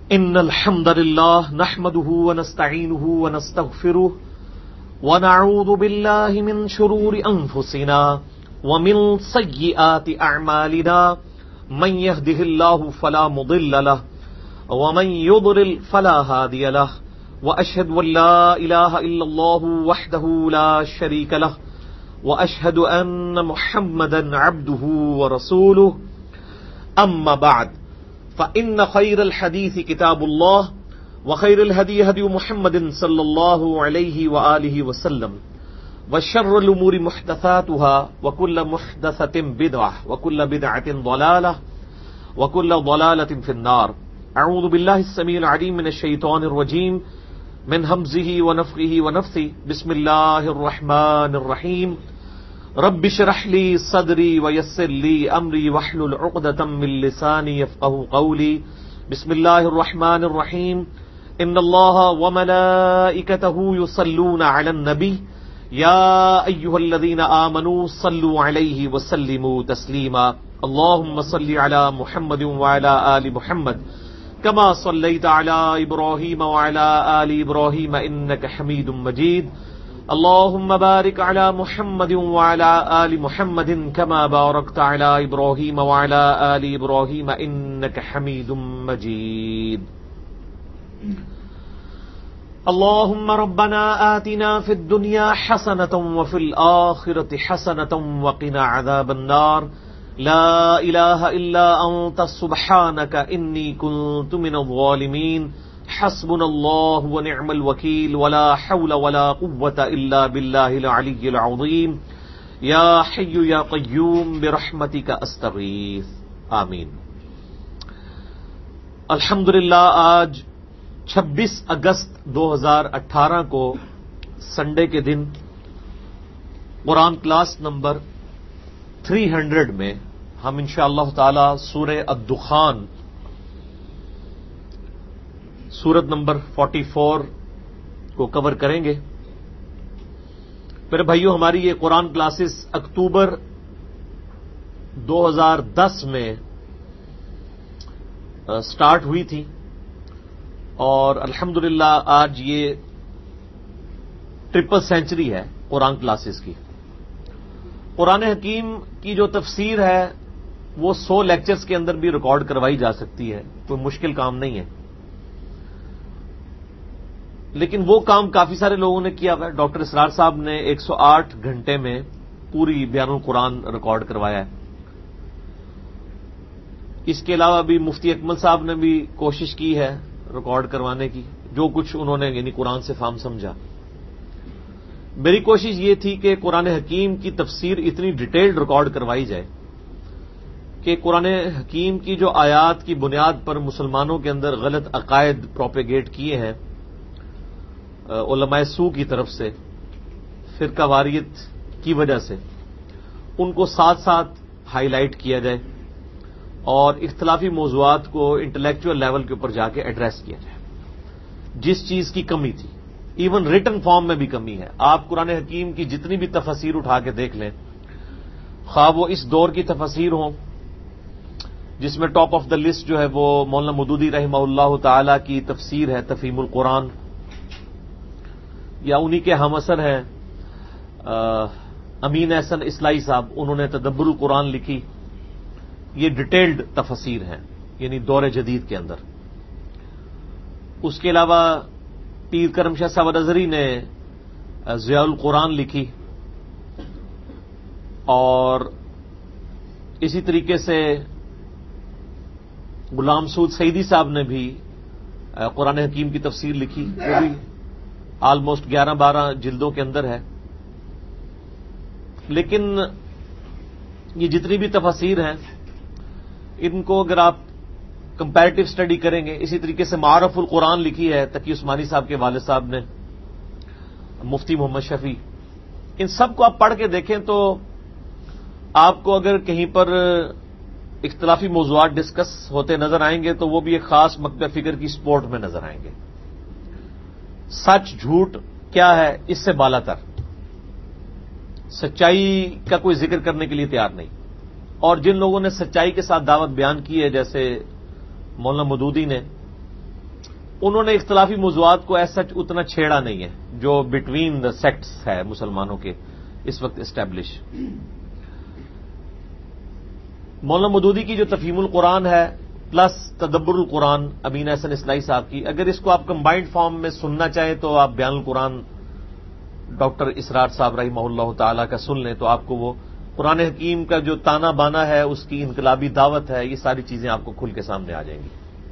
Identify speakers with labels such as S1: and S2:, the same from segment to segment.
S1: إن الحمد لله نحمده ونستعينه ونستغفره ونعوذ بالله من شرور أنفسنا ومن سيئات أعمالنا من يهده الله فلا مضل له ومن يضلل فلا هادي له وأشهد أن لا إله إلا الله وحده لا شريك له وأشهد أن محمدا عبده ورسوله أما بعد فإن خير الحديث كتاب الله وخير الهدي هدي محمد صلى الله عليه وآله وسلم وشر الأمور محدثاتها وكل محدثة بدعة وكل بدعة ضلالة وكل ضلالة في النار. أعوذ بالله السميع العليم من الشيطان الرجيم من همزه ونفخه ونفثه. بسم الله الرحمن الرحيم. رب اشرح لي صدري ويسر لي أمري واحلل عقدة من لساني يفقهوا قولي. بسم الله الرحمن الرحيم. إن الله وملائكته يصلون على النبي يا أيها الذين آمنوا صلوا عليه وسلموا تسليما. اللهم صل على محمد وعلى آل محمد كما صليت على إبراهيم وعلى آل إبراهيم إنك حميد مجيد. اللهم بارك على محمد وعلى آل محمد كما باركت على إبراهيم وعلى آل إبراهيم إنك حميد مجيد. اللهم ربنا آتنا في الدنيا حسنة وفي الآخرة حسنة وقنا عذاب النار. لا إله إلا أنت سبحانك إني كنت من الظالمين. حسبنا الله ونعم الوكيل ولا حول ولا قوة إلا بالله العلي العظيم. يا حي يا قيوم برحمتك أستغيث. آمین. الحمدللہ آج 26 اگست 2018 کو سنڈے کے دن قرآن کلاس نمبر 300 میں ہم انشاءاللہ تعالی سورہ الدخان سورت نمبر 44 کو کور کریں گے. میرے بھائیوں، ہماری یہ قرآن کلاسز اکتوبر 2010 میں سٹارٹ ہوئی تھی اور الحمدللہ آج یہ 3 سینچری ہے قرآن کلاسز کی. قرآن حکیم کی جو تفسیر ہے وہ 100 لیکچرز کے اندر بھی ریکارڈ کروائی جا سکتی ہے، کوئی مشکل کام نہیں ہے. لیکن وہ کام کافی سارے لوگوں نے کیا ہوا ہے. ڈاکٹر اسرار صاحب نے 108 گھنٹے میں پوری بیان القرآن ریکارڈ کروایا ہے. اس کے علاوہ بھی مفتی اکمل صاحب نے بھی کوشش کی ہے ریکارڈ کروانے کی، جو کچھ انہوں نے یعنی قرآن سے فہم سمجھا. میری کوشش یہ تھی کہ قرآن حکیم کی تفسیر اتنی ڈیٹیلڈ ریکارڈ کروائی جائے کہ قرآن حکیم کی جو آیات کی بنیاد پر مسلمانوں کے اندر غلط عقائد پروپیگیٹ کیے ہیں علماء سو کی طرف سے، فرقہ واریت کی وجہ سے، ان کو ساتھ ساتھ ہائی لائٹ کیا جائے اور اختلافی موضوعات کو انٹلیکچوئل لیول کے اوپر جا کے ایڈریس کیا جائے. جس چیز کی کمی تھی، ایون ریٹن فارم میں بھی کمی ہے. آپ قرآن حکیم کی جتنی بھی تفاسیر اٹھا کے دیکھ لیں، خواہ وہ اس دور کی تفاسیر ہوں جس میں ٹاپ آف دا لسٹ جو ہے وہ مولانا مودودی رحمہ اللہ تعالی کی تفسیر ہے تفہیم القرآن، یا انہی کے ہم اثر ہیں امین احسن اصلاحی صاحب، انہوں نے تدبر القرآن لکھی. یہ ڈیٹیلڈ تفاسیر ہیں یعنی دور جدید کے اندر. اس کے علاوہ پیر کرم شاہ صاحب نظری نے ضیاء القرآن لکھی، اور اسی طریقے سے غلام سعود سعیدی صاحب نے بھی قرآن حکیم کی تفسیر لکھی، وہ بھی آلموسٹ 11-12 جلدوں کے اندر ہے. لیکن یہ جتنی بھی تفاسیر ہیں ان کو اگر آپ کمپیریٹو اسٹڈی کریں گے، اسی طریقے سے معارف القرآن لکھی ہے تقی عثمانی صاحب کے والد صاحب نے، مفتی محمد شفیع، ان سب کو آپ پڑھ کے دیکھیں تو آپ کو اگر کہیں پر اختلافی موضوعات ڈسکس ہوتے نظر آئیں گے تو وہ بھی ایک خاص مکتب فکر کی سپورٹ میں نظر آئیں گے. سچ جھوٹ کیا ہے اس سے بالا تر، سچائی کا کوئی ذکر کرنے کے لیے تیار نہیں. اور جن لوگوں نے سچائی کے ساتھ دعوت بیان کی ہے جیسے مولانا مودودی نے، انہوں نے اختلافی موضوعات کو ایسا اتنا چھیڑا نہیں ہے جو بٹوین دا سیکٹس ہے مسلمانوں کے اس وقت اسٹیبلش. مولانا مودودی کی جو تفہیم القرآن ہے پلس تدبر القرآن امین احسن اصلاحی صاحب کی، اگر اس کو آپ کمبائنڈ فارم میں سننا چاہیں تو آپ بیان القرآن ڈاکٹر اسرار صاحب رحمہ اللہ تعالی کا سن لیں تو آپ کو وہ قرآن حکیم کا جو تانا بانا ہے، اس کی انقلابی دعوت ہے، یہ ساری چیزیں آپ کو کھل کے سامنے آ جائیں گی.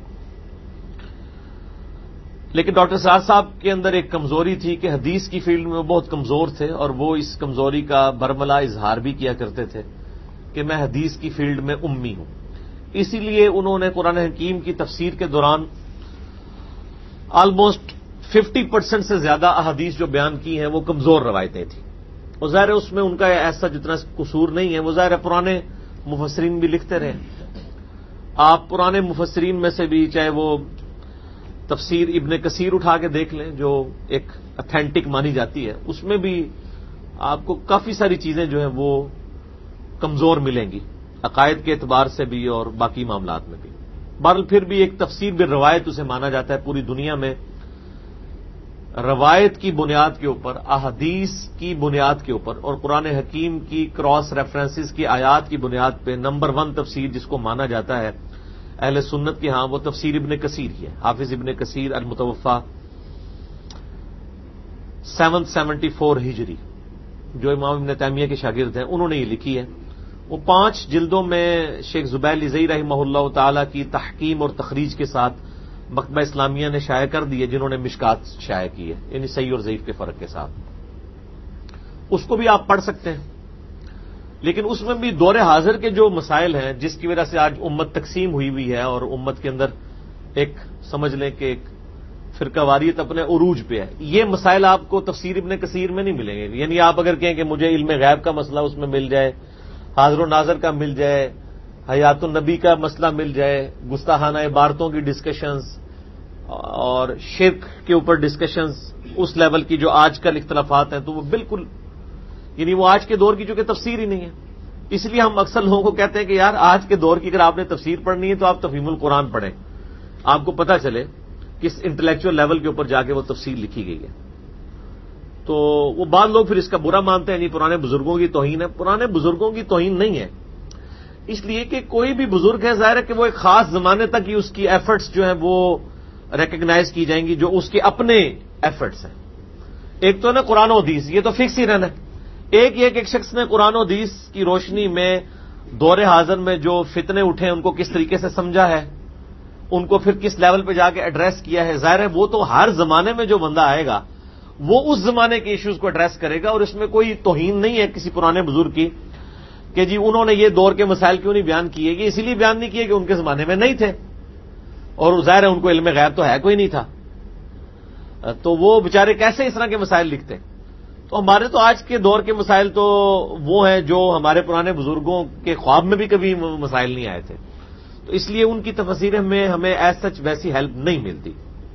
S1: لیکن ڈاکٹر اسرار صاحب کے اندر ایک کمزوری تھی کہ حدیث کی فیلڈ میں وہ بہت کمزور تھے، اور وہ اس کمزوری کا برملا اظہار بھی کیا کرتے تھے کہ میں حدیث کی فیلڈ میں امی ہوں. اسی لیے انہوں نے قرآن حکیم کی تفسیر کے دوران آلموسٹ 50% سے زیادہ احادیث جو بیان کی ہیں وہ کمزور روایتیں تھیں. اور ظاہر ہے اس میں ان کا ایسا جتنا قصور نہیں ہے، وہ ظاہر ہے پرانے مفسرین بھی لکھتے رہے. آپ پرانے مفسرین میں سے بھی چاہے وہ تفسیر ابن کثیر اٹھا کے دیکھ لیں جو ایک اتھینٹک مانی جاتی ہے، اس میں بھی آپ کو کافی ساری چیزیں جو ہیں وہ کمزور ملیں گی، عقائد کے اعتبار سے بھی اور باقی معاملات میں بھی. بہرحال پھر بھی ایک تفسیر بالروایت اسے مانا جاتا ہے. پوری دنیا میں روایت کی بنیاد کے اوپر، احادیث کی بنیاد کے اوپر اور قرآن حکیم کی کراس ریفرنسز کی آیات کی بنیاد پہ نمبر 1 تفسیر جس کو مانا جاتا ہے اہل سنت کے ہاں، وہ تفسیر ابن کثیر ہی ہے. حافظ ابن کثیر المتوفا 774 ہجری، جو امام ابن تیمیہ کے شاگرد ہیں، انہوں نے یہ لکھی ہے. وہ 5 جلدوں میں شیخ زبیر لزئی رحمہ اللہ تعالی کی تحکیم اور تخریج کے ساتھ مکتبہ اسلامیہ نے شائع کر دی ہے، جنہوں نے مشکات شائع کی ہے، یعنی صحیح اور ضعیف کے فرق کے ساتھ. اس کو بھی آپ پڑھ سکتے ہیں، لیکن اس میں بھی دور حاضر کے جو مسائل ہیں جس کی وجہ سے آج امت تقسیم ہوئی ہے اور امت کے اندر ایک سمجھ لیں کہ ایک فرقہ واریت اپنے عروج پہ ہے، یہ مسائل آپ کو تفسیر ابن کثیر میں نہیں ملیں گے. یعنی آپ اگر کہیں کہ مجھے علم غیب کا مسئلہ اس میں مل جائے، حاضر و ناظر کا مل جائے، حیات النبی کا مسئلہ مل جائے، گستاخانہ عبارتوں کی ڈسکشنز اور شرک کے اوپر ڈسکشنز اس لیول کی جو آج کل اختلافات ہیں، تو وہ بالکل یعنی وہ آج کے دور کی چونکہ تفسیر ہی نہیں ہے. اس لیے ہم اکثر لوگوں کو کہتے ہیں کہ یار آج کے دور کی اگر آپ نے تفسیر پڑھنی ہے تو آپ تفہیم القرآن پڑھیں، آپ کو پتہ چلے کس انٹلیکچوئل لیول کے اوپر جا کے وہ تفسیر لکھی گئی ہے. تو وہ بعض لوگ پھر اس کا برا مانتے ہیں، نہیں پرانے بزرگوں کی توہین ہے. پرانے بزرگوں کی توہین نہیں ہے، اس لیے کہ کوئی بھی بزرگ ہے ظاہر ہے کہ وہ ایک خاص زمانے تک ہی اس کی ایفرٹس جو ہیں وہ ریکگنائز کی جائیں گی، جو اس کے اپنے ایفرٹس ہیں. ایک تو ہے نا قرآن و حدیث، یہ تو فکس ہی رہنا ہے. ایک یہ کہ ایک شخص نے قرآن و حدیث کی روشنی میں دور حاضر میں جو فتنے اٹھے ان کو کس طریقے سے سمجھا ہے، ان کو پھر کس لیول پہ جا کے ایڈریس کیا ہے. ظاہر ہے وہ تو ہر زمانے میں جو بندہ آئے گا وہ اس زمانے کے ایشوز کو ایڈریس کرے گا، اور اس میں کوئی توہین نہیں ہے کسی پرانے بزرگ کی کہ جی انہوں نے یہ دور کے مسائل کیوں نہیں بیان کیے. یہ اسی لیے بیان نہیں کیے کہ ان کے زمانے میں نہیں تھے، اور ظاہر ہے ان کو علم غیب تو ہے کوئی نہیں تھا، تو وہ بیچارے کیسے اس طرح کے مسائل لکھتے. تو ہمارے تو آج کے دور کے مسائل تو وہ ہیں جو ہمارے پرانے بزرگوں کے خواب میں بھی کبھی مسائل نہیں آئے تھے. تو اس لیے ان کی تفسیریں میں ہمیں ایز سچ ویسی ہیلپ نہیں ملتی.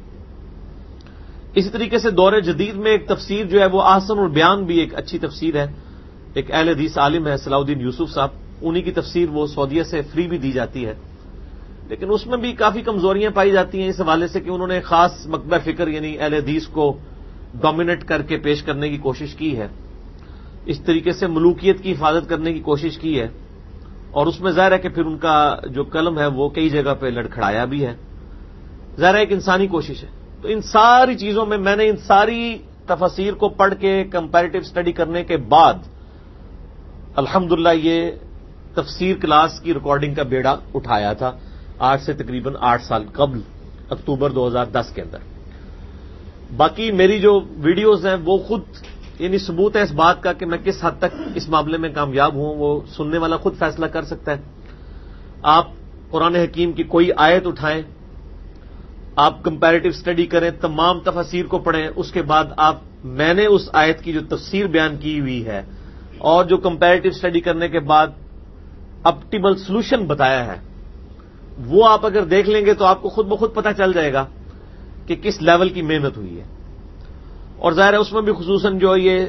S1: اسی طریقے سے دور جدید میں ایک تفسیر جو ہے وہ احسن البیان بھی ایک اچھی تفسیر ہے. ایک اہل حدیث عالم ہے صلاح الدین یوسف صاحب، انہی کی تفسیر وہ سعودیہ سے فری بھی دی جاتی ہے، لیکن اس میں بھی کافی کمزوریاں پائی جاتی ہیں اس حوالے سے کہ انہوں نے خاص مکتبہ فکر یعنی اہل حدیث کو ڈومینیٹ کر کے پیش کرنے کی کوشش کی ہے. اس طریقے سے ملوکیت کی حفاظت کرنے کی کوشش کی ہے، اور اس میں ظاہر ہے کہ پھر ان کا جو قلم ہے وہ کئی جگہ پہ لڑکھڑایا بھی ہے. ظاہر ہے ایک انسانی کوشش ہے. تو ان ساری چیزوں میں نے ان ساری تفاسیر کو پڑھ کے کمپیریٹو اسٹڈی کرنے کے بعد الحمدللہ یہ تفسیر کلاس کی ریکارڈنگ کا بیڑا اٹھایا تھا آج سے تقریباً 8 سال قبل، اکتوبر 2010 کے اندر. باقی میری جو ویڈیوز ہیں وہ خود یعنی ثبوت ہے اس بات کا کہ میں کس حد تک اس معاملے میں کامیاب ہوں، وہ سننے والا خود فیصلہ کر سکتا ہے. آپ قرآن حکیم کی کوئی آیت اٹھائیں، آپ کمپیریٹو اسٹڈی کریں، تمام تفاسیر کو پڑھیں، اس کے بعد میں نے اس آیت کی جو تفسیر بیان کی ہوئی ہے اور جو کمپیریٹو اسٹڈی کرنے کے بعد آپٹیمل سولوشن بتایا ہے وہ آپ اگر دیکھ لیں گے تو آپ کو خود بخود پتہ چل جائے گا کہ کس لیول کی محنت ہوئی ہے. اور ظاہر ہے اس میں بھی خصوصاً جو یہ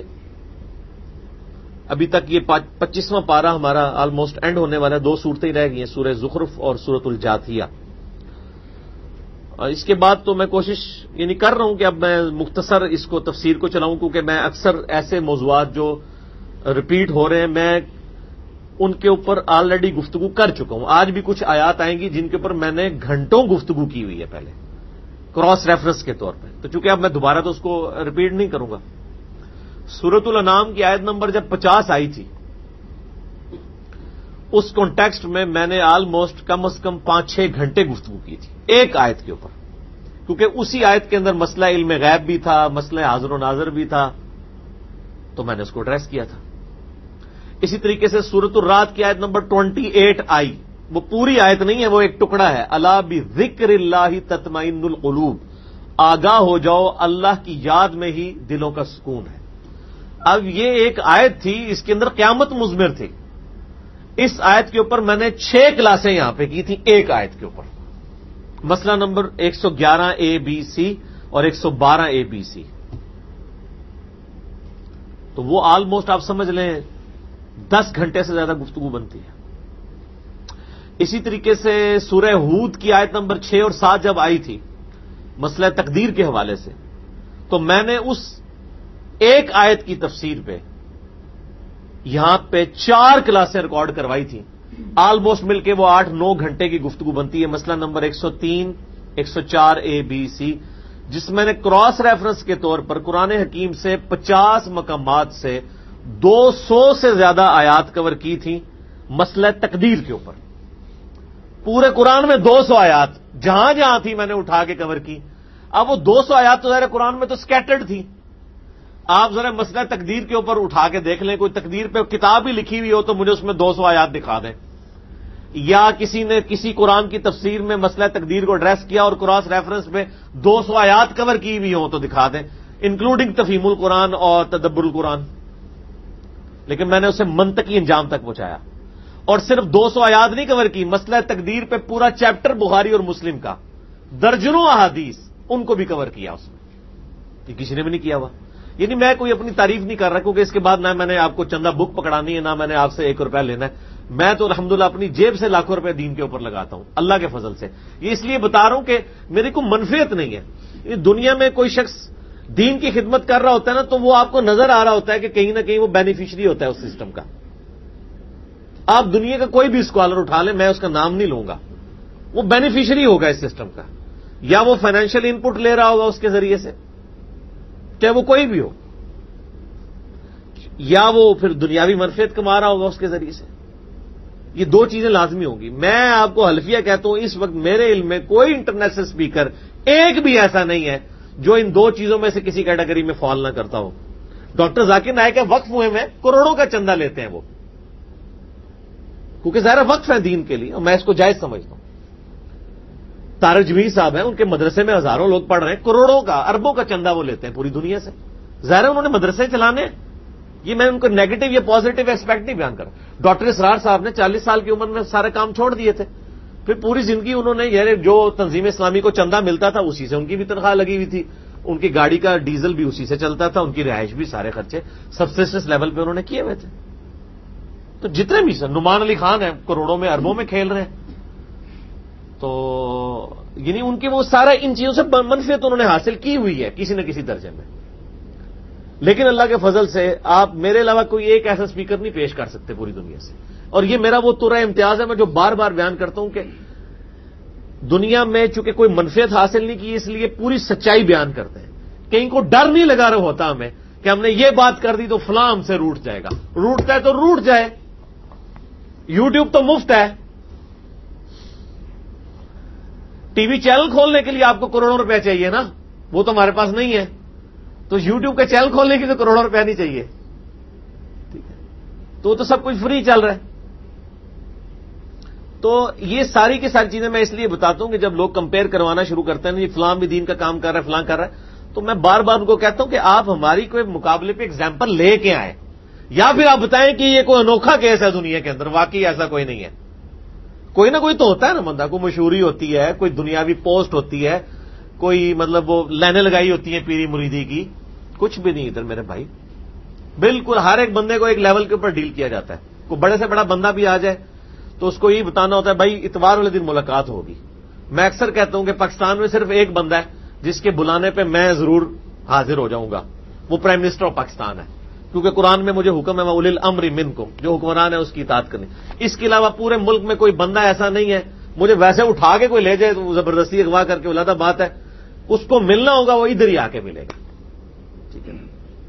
S1: ابھی تک یہ 25واں پارہ ہمارا آلموسٹ اینڈ ہونے والا ہے، 2 صورتیں رہ گئی ہیں، سورہ زخرف اور سورۃ الجاثیہ. اس کے بعد تو میں کوشش کر رہا ہوں کہ اب میں مختصر اس کو تفسیر کو چلاؤں، کیونکہ میں اکثر ایسے موضوعات جو ریپیٹ ہو رہے ہیں میں ان کے اوپر آلریڈی گفتگو کر چکا ہوں. آج بھی کچھ آیات آئیں گی جن کے اوپر میں نے گھنٹوں گفتگو کی ہوئی ہے پہلے کراس ریفرنس کے طور پہ، تو چونکہ اب میں دوبارہ تو اس کو ریپیٹ نہیں کروں گا. سورۃ الانعام کی آیت نمبر جب 50 آئی تھی اس کانٹیکسٹ میں نے آلموسٹ کم از کم 5-6 گھنٹے گفتگو کی تھی ایک آیت کے اوپر، کیونکہ اسی آیت کے اندر مسئلہ علم غیب بھی تھا، مسئلہ حاضر و ناظر بھی تھا، تو میں نے اس کو ایڈریس کیا تھا. اسی طریقے سے سورۃ الرعد کی آیت نمبر 28 آئی، وہ پوری آیت نہیں ہے، وہ ایک ٹکڑا ہے. الا بذکر اللہ تطمئن القلوب، آگاہ ہو جاؤ اللہ کی یاد میں ہی دلوں کا سکون ہے. اب یہ ایک آیت تھی، اس کے اندر قیامت مضمر تھی. اس آیت کے اوپر میں نے 6 کلاسیں یہاں پہ کی تھی ایک آیت کے اوپر. مسئلہ نمبر 111 ABC اور 112 ABC. تو وہ آلموسٹ آپ سمجھ لیں 10 گھنٹے سے زیادہ گفتگو بنتی ہے. اسی طریقے سے سورہ ہود کی آیت نمبر 6 اور 7 جب آئی تھی مسئلہ تقدیر کے حوالے سے، تو میں نے اس ایک آیت کی تفسیر پہ یہاں پہ 4 کلاسیں ریکارڈ کروائی تھیں. آلموسٹ مل کے وہ 8-9 گھنٹے کی گفتگو بنتی ہے. مسئلہ نمبر 103 104 ABC، جس میں نے کراس ریفرنس کے طور پر قرآن حکیم سے 50 مقامات سے 200 سے زیادہ آیات کور کی تھیں مسئلہ تقدیر کے اوپر. پورے قرآن میں 200 آیات جہاں جہاں تھی میں نے اٹھا کے کور کی. اب وہ 200 آیات تو ظاہر قرآن میں تو سکیٹرڈ تھی. آپ ذرا مسئلہ تقدیر کے اوپر اٹھا کے دیکھ لیں، کوئی تقدیر پہ کتاب ہی لکھی ہوئی ہو تو مجھے اس میں 200 آیات دکھا دیں، یا کسی نے کسی قرآن کی تفسیر میں مسئلہ تقدیر کو ایڈریس کیا اور کراس ریفرنس میں 200 آیات کور کی ہوئی ہوں تو دکھا دیں، انکلوڈنگ تفہیم القرآن اور تدبر القرآن. لیکن میں نے اسے منطقی انجام تک پہنچایا، اور صرف 200 آیات نہیں کور کی، مسئلہ تقدیر پہ پورا چیپٹر بخاری اور مسلم کا، درجنوں احادیث ان کو بھی کور کیا اس میں. یہ کسی نے بھی نہیں کیا ہوا. یعنی میں کوئی اپنی تعریف نہیں کر رہا، کیونکہ اس کے بعد نہ میں نے آپ کو چندہ بک پکڑانی ہے، نہ میں نے آپ سے 1 روپیہ لینا ہے. میں تو الحمدللہ اپنی جیب سے لاکھوں روپے دین کے اوپر لگاتا ہوں اللہ کے فضل سے. یہ اس لیے بتا رہا ہوں کہ میری کوئی منفیت نہیں ہے. دنیا میں کوئی شخص دین کی خدمت کر رہا ہوتا ہے نا، تو وہ آپ کو نظر آ رہا ہوتا ہے کہ کہیں نہ کہیں وہ بینیفیشری ہوتا ہے اس سسٹم کا. آپ دنیا کا کوئی بھی اسکالر اٹھا لیں، میں اس کا نام نہیں لوں گا، وہ بینیفیشری ہوگا اس سسٹم کا. یا وہ فائنینشیل ان پٹ لے رہا ہوگا اس کے ذریعے سے، چاہے وہ کوئی بھی ہو، یا وہ پھر دنیاوی منفیت کما رہا ہوگا اس کے ذریعے سے. یہ 2 چیزیں لازمی ہوں گی. میں آپ کو حلفیہ کہتا ہوں اس وقت میرے علم میں کوئی انٹرنیشنل اسپیکر ایک بھی ایسا نہیں ہے جو ان 2 چیزوں میں سے کسی کیٹیگری میں فال نہ کرتا ہو. ڈاکٹر ذاکر نائک کے وقف ہوئے میں کروڑوں کا چندہ لیتے ہیں وہ، کیونکہ ظاہر وقف ہے دین کے لیے، اور میں اس کو جائز سمجھتا ہوں. طارق جمیل صاحب ہیں، ان کے مدرسے میں ہزاروں لوگ پڑھ رہے ہیں، کروڑوں کا اربوں کا چندہ وہ لیتے ہیں پوری دنیا سے. ظاہر انہوں نے مدرسے چلانے ہیں. یہ میں ان کو نیگیٹو یا پازیٹو ایسپیکٹ نہیں بیان کر رہا. ڈاکٹر اسرار صاحب نے 40 سال کی عمر میں سارے کام چھوڑ دیے تھے، پھر پوری زندگی انہوں نے یعنی جو تنظیم اسلامی کو چندہ ملتا تھا اسی سے ان کی بھی تنخواہ لگی ہوئی تھی، ان کی گاڑی کا ڈیزل بھی اسی سے چلتا تھا، ان کی رہائش بھی سارے خرچے سبسسٹنس لیول پہ انہوں نے کیے ہوئے تھے. تو جتنے بھی نعمان علی خان ہیں کروڑوں میں اربوں میں کھیل رہے ہیں. تو یعنی ان کے وہ سارا ان چیزوں سے منفیت انہوں نے حاصل کی ہوئی ہے کسی نہ کسی درجے میں. لیکن اللہ کے فضل سے آپ میرے علاوہ کوئی ایک ایسا اسپیکر نہیں پیش کر سکتے پوری دنیا سے. اور یہ میرا وہ ترہ امتیاز ہے میں جو بار بار بیان کرتا ہوں کہ دنیا میں چونکہ کوئی منفیت حاصل نہیں کی، اس لیے پوری سچائی بیان کرتے ہیں. کہیں کو ڈر نہیں لگا رہا ہوتا ہمیں کہ ہم نے یہ بات کر دی تو فلاں ہم سے روٹ جائے گا. روٹتا ہے تو روٹ جائے. یوٹیوب تو مفت ہے. ٹی وی چینل کھولنے کے لیے آپ کو کروڑوں روپے چاہیے نا، وہ تو ہمارے پاس نہیں ہے. تو یوٹیوب کا چینل کھولنے کے لیے کروڑوں روپیہ نہیں چاہیے. ٹھیک ہے، تو سب کچھ فری چل رہا ہے. تو یہ ساری کی ساری چیزیں میں اس لیے بتاتا ہوں کہ جب لوگ کمپیئر کروانا شروع کرتے ہیں نا، یہ فلاں بھی دین کا کام کر رہا ہے، فلاں کر رہا ہے، تو میں بار بار ان کو کہتا ہوں کہ آپ ہماری کوئی مقابلے پہ ایگزامپل لے کے آئیں، یا پھر آپ بتائیں کہ یہ کوئی انوکھا کیس ہے دنیا کے اندر. واقعی ایسا کوئی نہیں ہے. کوئی نہ کوئی تو ہوتا ہے نا بندہ، کوئی مشہوری ہوتی ہے، کوئی دنیاوی پوسٹ ہوتی ہے، کوئی مطلب وہ لائنیں لگائی ہوتی ہیں پیری مریدی کی. کچھ بھی نہیں ادھر میرے بھائی. بالکل ہر ایک بندے کو ایک لیول کے اوپر ڈیل کیا جاتا ہے. کوئی بڑے سے بڑا بندہ بھی آ جائے تو اس کو یہ بتانا ہوتا ہے بھائی اتوار والے دن ملاقات ہوگی، میں اکثر کہتا ہوں کہ پاکستان میں صرف ایک بندہ ہے جس کے بلانے پہ میں ضرور حاضر ہو جاؤں گا، وہ پرائم منسٹر آف پاکستان ہے، کیونکہ قرآن میں مجھے حکم ہے اولی الامر منکم، جو حکمران ہے اس کی اطاعت کرنی۔ اس کے علاوہ پورے ملک میں کوئی بندہ ایسا نہیں ہے، مجھے ویسے اٹھا کے کوئی لے جائے تو زبردستی اغوا کر کے علیحدہ بات ہے، اس کو ملنا ہوگا وہ ادھر ہی آ کے ملے گا، ٹھیک ہے نا۔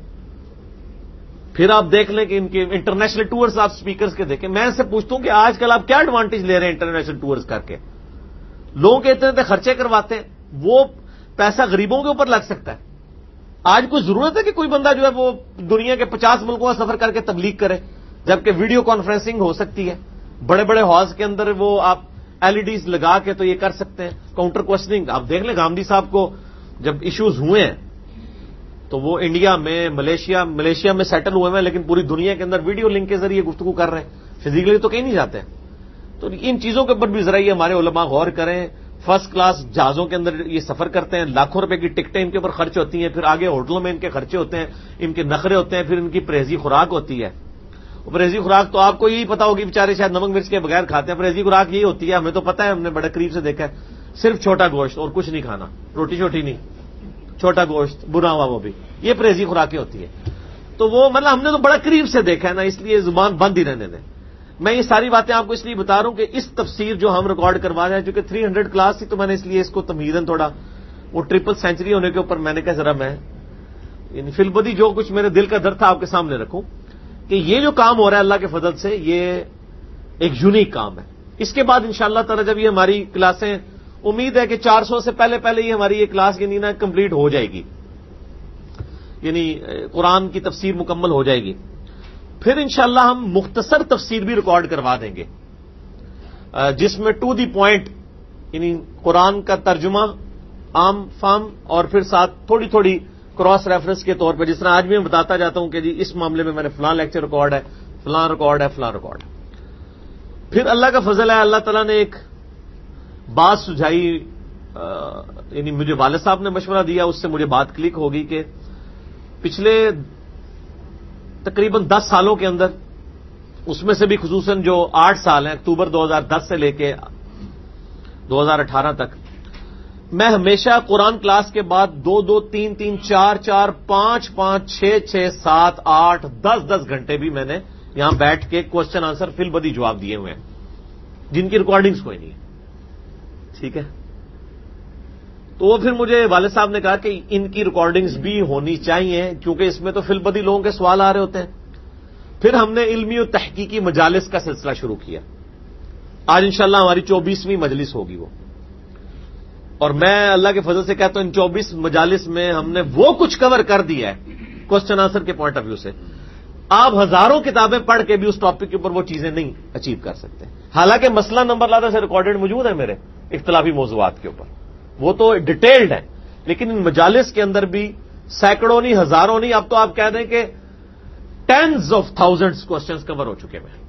S1: پھر آپ دیکھ لیں کہ ان کے انٹرنیشنل ٹورز آپ سپیکرز کے دیکھیں، میں ان سے پوچھتا ہوں کہ آج کل آپ کیا ایڈوانٹیج لے رہے ہیں انٹرنیشنل ٹورز کر کے؟ لوگوں کے اتنے خرچے کرواتے ہیں، وہ پیسہ غریبوں کے اوپر لگ سکتا ہے۔ آج کوئی ضرورت ہے کہ کوئی بندہ جو ہے وہ دنیا کے 50 ملکوں کا سفر کر کے تبلیغ کرے، جبکہ ویڈیو کانفرنسنگ ہو سکتی ہے، بڑے بڑے ہالز کے اندر وہ آپ LEDs لگا کے تو یہ کر سکتے ہیں۔ کاؤنٹر کوسچننگ آپ دیکھ لیں، گاندھی صاحب کو جب ایشوز ہوئے ہیں تو وہ انڈیا میں ملیشیا میں سیٹل ہوئے ہیں، لیکن پوری دنیا کے اندر ویڈیو لنک کے ذریعے گفتگو کر رہے ہیں، فزیکلی تو کہیں نہیں جاتے ہیں۔ تو ان چیزوں کے اوپر بھی ذرا یہ ہمارے علماء غور کریں۔ فرسٹ کلاس جہازوں کے اندر یہ سفر کرتے ہیں، لاکھوں روپے کی ٹکٹیں ان کے اوپر خرچ ہوتی ہیں، پھر آگے ہوٹلوں میں ان کے خرچے ہوتے ہیں، ان کے نخرے ہوتے ہیں، پھر ان کی پرہیزی خوراک ہوتی ہے۔ پرہیزی خوراک تو آپ کو یہی پتا ہوگی، بیچارے شاید نمک مرچ کے بغیر کھاتے ہیں، پرہیزی خوراک یہی ہوتی ہے، ہمیں تو پتا ہے، ہم نے بڑے قریب سے دیکھا ہے، صرف چھوٹا گوشت اور کچھ نہیں کھانا، روٹی چھوٹی نہیں، چھوٹا گوشت بنا ہوا وہ بھی، یہ پرہیزی خوراکیں ہوتی ہے۔ تو وہ مطلب ہم نے تو بڑا قریب سے دیکھا ہے نا، اس لیے زبان بند ہی رہنے دیں۔ میں یہ ساری باتیں آپ کو اس لیے بتا رہا ہوں کہ اس تفسیر جو ہم ریکارڈ کروا رہے ہیں، چونکہ 300 کلاس تھی تو میں نے اس لیے اس کو تمہیداً تھوڑا وہ 300 ہونے کے اوپر میں نے کہا ذرا میں یعنی فی البدی جو کچھ میرے دل کا درد تھا آپ کے سامنے رکھوں کہ یہ جو کام ہو رہا ہے اللہ کے فضل سے یہ ایک یونیک کام ہے۔ اس کے بعد انشاءاللہ تعالی جب یہ ہماری کلاسیں، امید ہے کہ 400 سے پہلے یہ ہماری یہ کلاس یعنی نا کمپلیٹ ہو جائے گی، یعنی قرآن کی تفسیر مکمل ہو جائے گی، پھر انشاءاللہ ہم مختصر تفسیر بھی ریکارڈ کروا دیں گے، جس میں ٹو دی پوائنٹ یعنی قرآن کا ترجمہ عام فام اور پھر ساتھ تھوڑی تھوڑی کراس ریفرنس کے طور پہ، جس طرح آج بھی میں بتاتا جاتا ہوں کہ جی اس معاملے میں نے فلاں لیکچر ریکارڈ ہے، فلاں ریکارڈ ہے، فلاں ریکارڈ ہے۔ پھر اللہ کا فضل ہے، اللہ تعالیٰ نے ایک بات سجھائی، یعنی مجھے والد صاحب نے مشورہ دیا، اس سے مجھے بات کلک ہوگی کہ پچھلے تقریباً 10 سالوں کے اندر، اس میں سے بھی خصوصاً جو 8 سال ہیں، اکتوبر 2010 سے لے کے 2018 تک، میں ہمیشہ قرآن کلاس کے بعد 2 3 4 4 5 5 6 6 7 8 10 گھنٹے بھی میں نے یہاں بیٹھ کے کوشچن آنسر فی البدی جواب دیے ہوئے ہیں، جن کی ریکارڈنگز کوئی نہیں ہے، ٹھیک ہے۔ تو وہ پھر مجھے والد صاحب نے کہا کہ ان کی ریکارڈنگز بھی ہونی چاہیے، کیونکہ اس میں تو فی البدی لوگوں کے سوال آ رہے ہوتے ہیں۔ پھر ہم نے علمی و تحقیقی مجالس کا سلسلہ شروع کیا، آج انشاءاللہ ہماری 24ویں مجلس ہوگی وہ، اور میں اللہ کے فضل سے کہتا ہوں ان 24 مجالس میں ہم نے وہ کچھ کور کر دیا ہے کوشچن آنسر کے پوائنٹ آف ویو سے، آپ ہزاروں کتابیں پڑھ کے بھی اس ٹاپک کے اوپر وہ چیزیں نہیں اچیو کر سکتے، حالانکہ مسئلہ نمبر لادہ سے ریکارڈڈ موجود ہے میرے اختلافی موضوعات کے اوپر، وہ تو ڈیٹیلڈ ہے، لیکن ان مجالس کے اندر بھی سینکڑوں نہیں، ہزاروں نہیں، اب تو آپ کہہ دیں کہ tens of thousands questions cover ہو چکے ہیں۔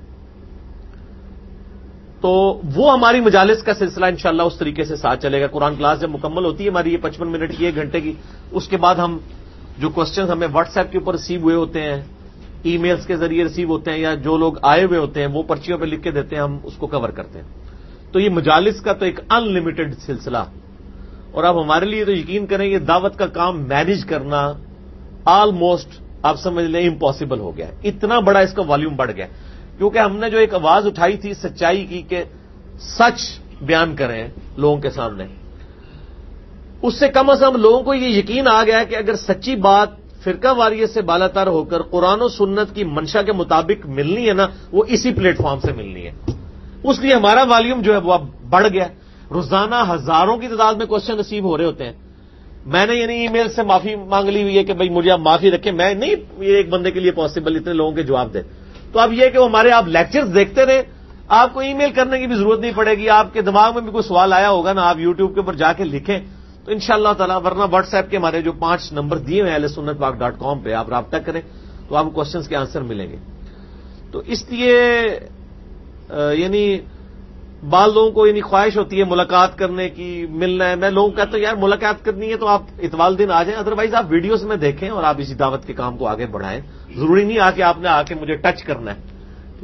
S1: تو وہ ہماری مجالس کا سلسلہ انشاءاللہ اس طریقے سے ساتھ چلے گا۔ قرآن کلاس جب مکمل ہوتی ہے ہماری یہ 55 منٹ کی 1 گھنٹے کی، اس کے بعد ہم جو کوسچنز ہمیں واٹس ایپ کے اوپر ریسیو ہوئے ہوتے ہیں، ای میلز کے ذریعے ریسیو ہوتے ہیں، یا جو لوگ آئے ہوئے ہوتے ہیں وہ پرچیوں پہ لکھ کے دیتے ہیں، ہم اس کو کور کرتے ہیں۔ تو یہ مجالس کا تو ایک ان لمیٹڈ سلسلہ، اور اب ہمارے لیے تو یقین کریں یہ دعوت کا کام مینیج کرنا آلموسٹ آپ سمجھ لیں امپاسبل ہو گیا ہے، اتنا بڑا اس کا والیوم بڑھ گیا، کیونکہ ہم نے جو ایک آواز اٹھائی تھی سچائی کی کہ سچ بیان کریں لوگوں کے سامنے، اس سے کم از کم لوگوں کو یہ یقین آ گیا کہ اگر سچی بات فرقہ واریت سے بالا تر ہو کر قرآن و سنت کی منشا کے مطابق ملنی ہے نا، وہ اسی پلیٹ فارم سے ملنی ہے۔ اس لیے ہمارا والیوم جو ہے وہ اب بڑھ گیا، روزانہ ہزاروں کی تعداد میں کوسچن ریسیو ہو رہے ہوتے ہیں۔ میں نے یعنی ای میل سے معافی مانگ لی ہوئی ہے کہ بھائی مجھے آپ معافی رکھیں، میں نہیں یہ ایک بندے کے لیے پاسبل اتنے لوگوں کے جواب دیں۔ تو اب یہ کہ ہمارے آپ لیکچرز دیکھتے رہے، آپ کو ای میل کرنے کی بھی ضرورت نہیں پڑے گی، آپ کے دماغ میں بھی کوئی سوال آیا ہوگا نا، آپ یوٹیوب کے اوپر جا کے لکھیں تو انشاءاللہ تعالی، ورنہ واٹس ایپ کے ہمارے جو 5 نمبر دیے ہوئے ہیں ahlsunnatpak.com پہ آپ رابطہ کریں تو آپ کو کوسچنز کے آنسر ملیں گے۔ تو اس لیے یعنی بعض لوگوں کو یعنی خواہش ہوتی ہے ملاقات کرنے کی، ملنا ہے، میں لوگوں کو کہتا ہوں یار ملاقات کرنی ہے تو آپ اتوار دن آ جائیں، ادروائز آپ ویڈیوز میں دیکھیں اور آپ اسی دعوت کے کام کو آگے بڑھائیں، ضروری نہیں کہ آپ نے آ کے مجھے ٹچ کرنا ہے، ٹھیک ہے۔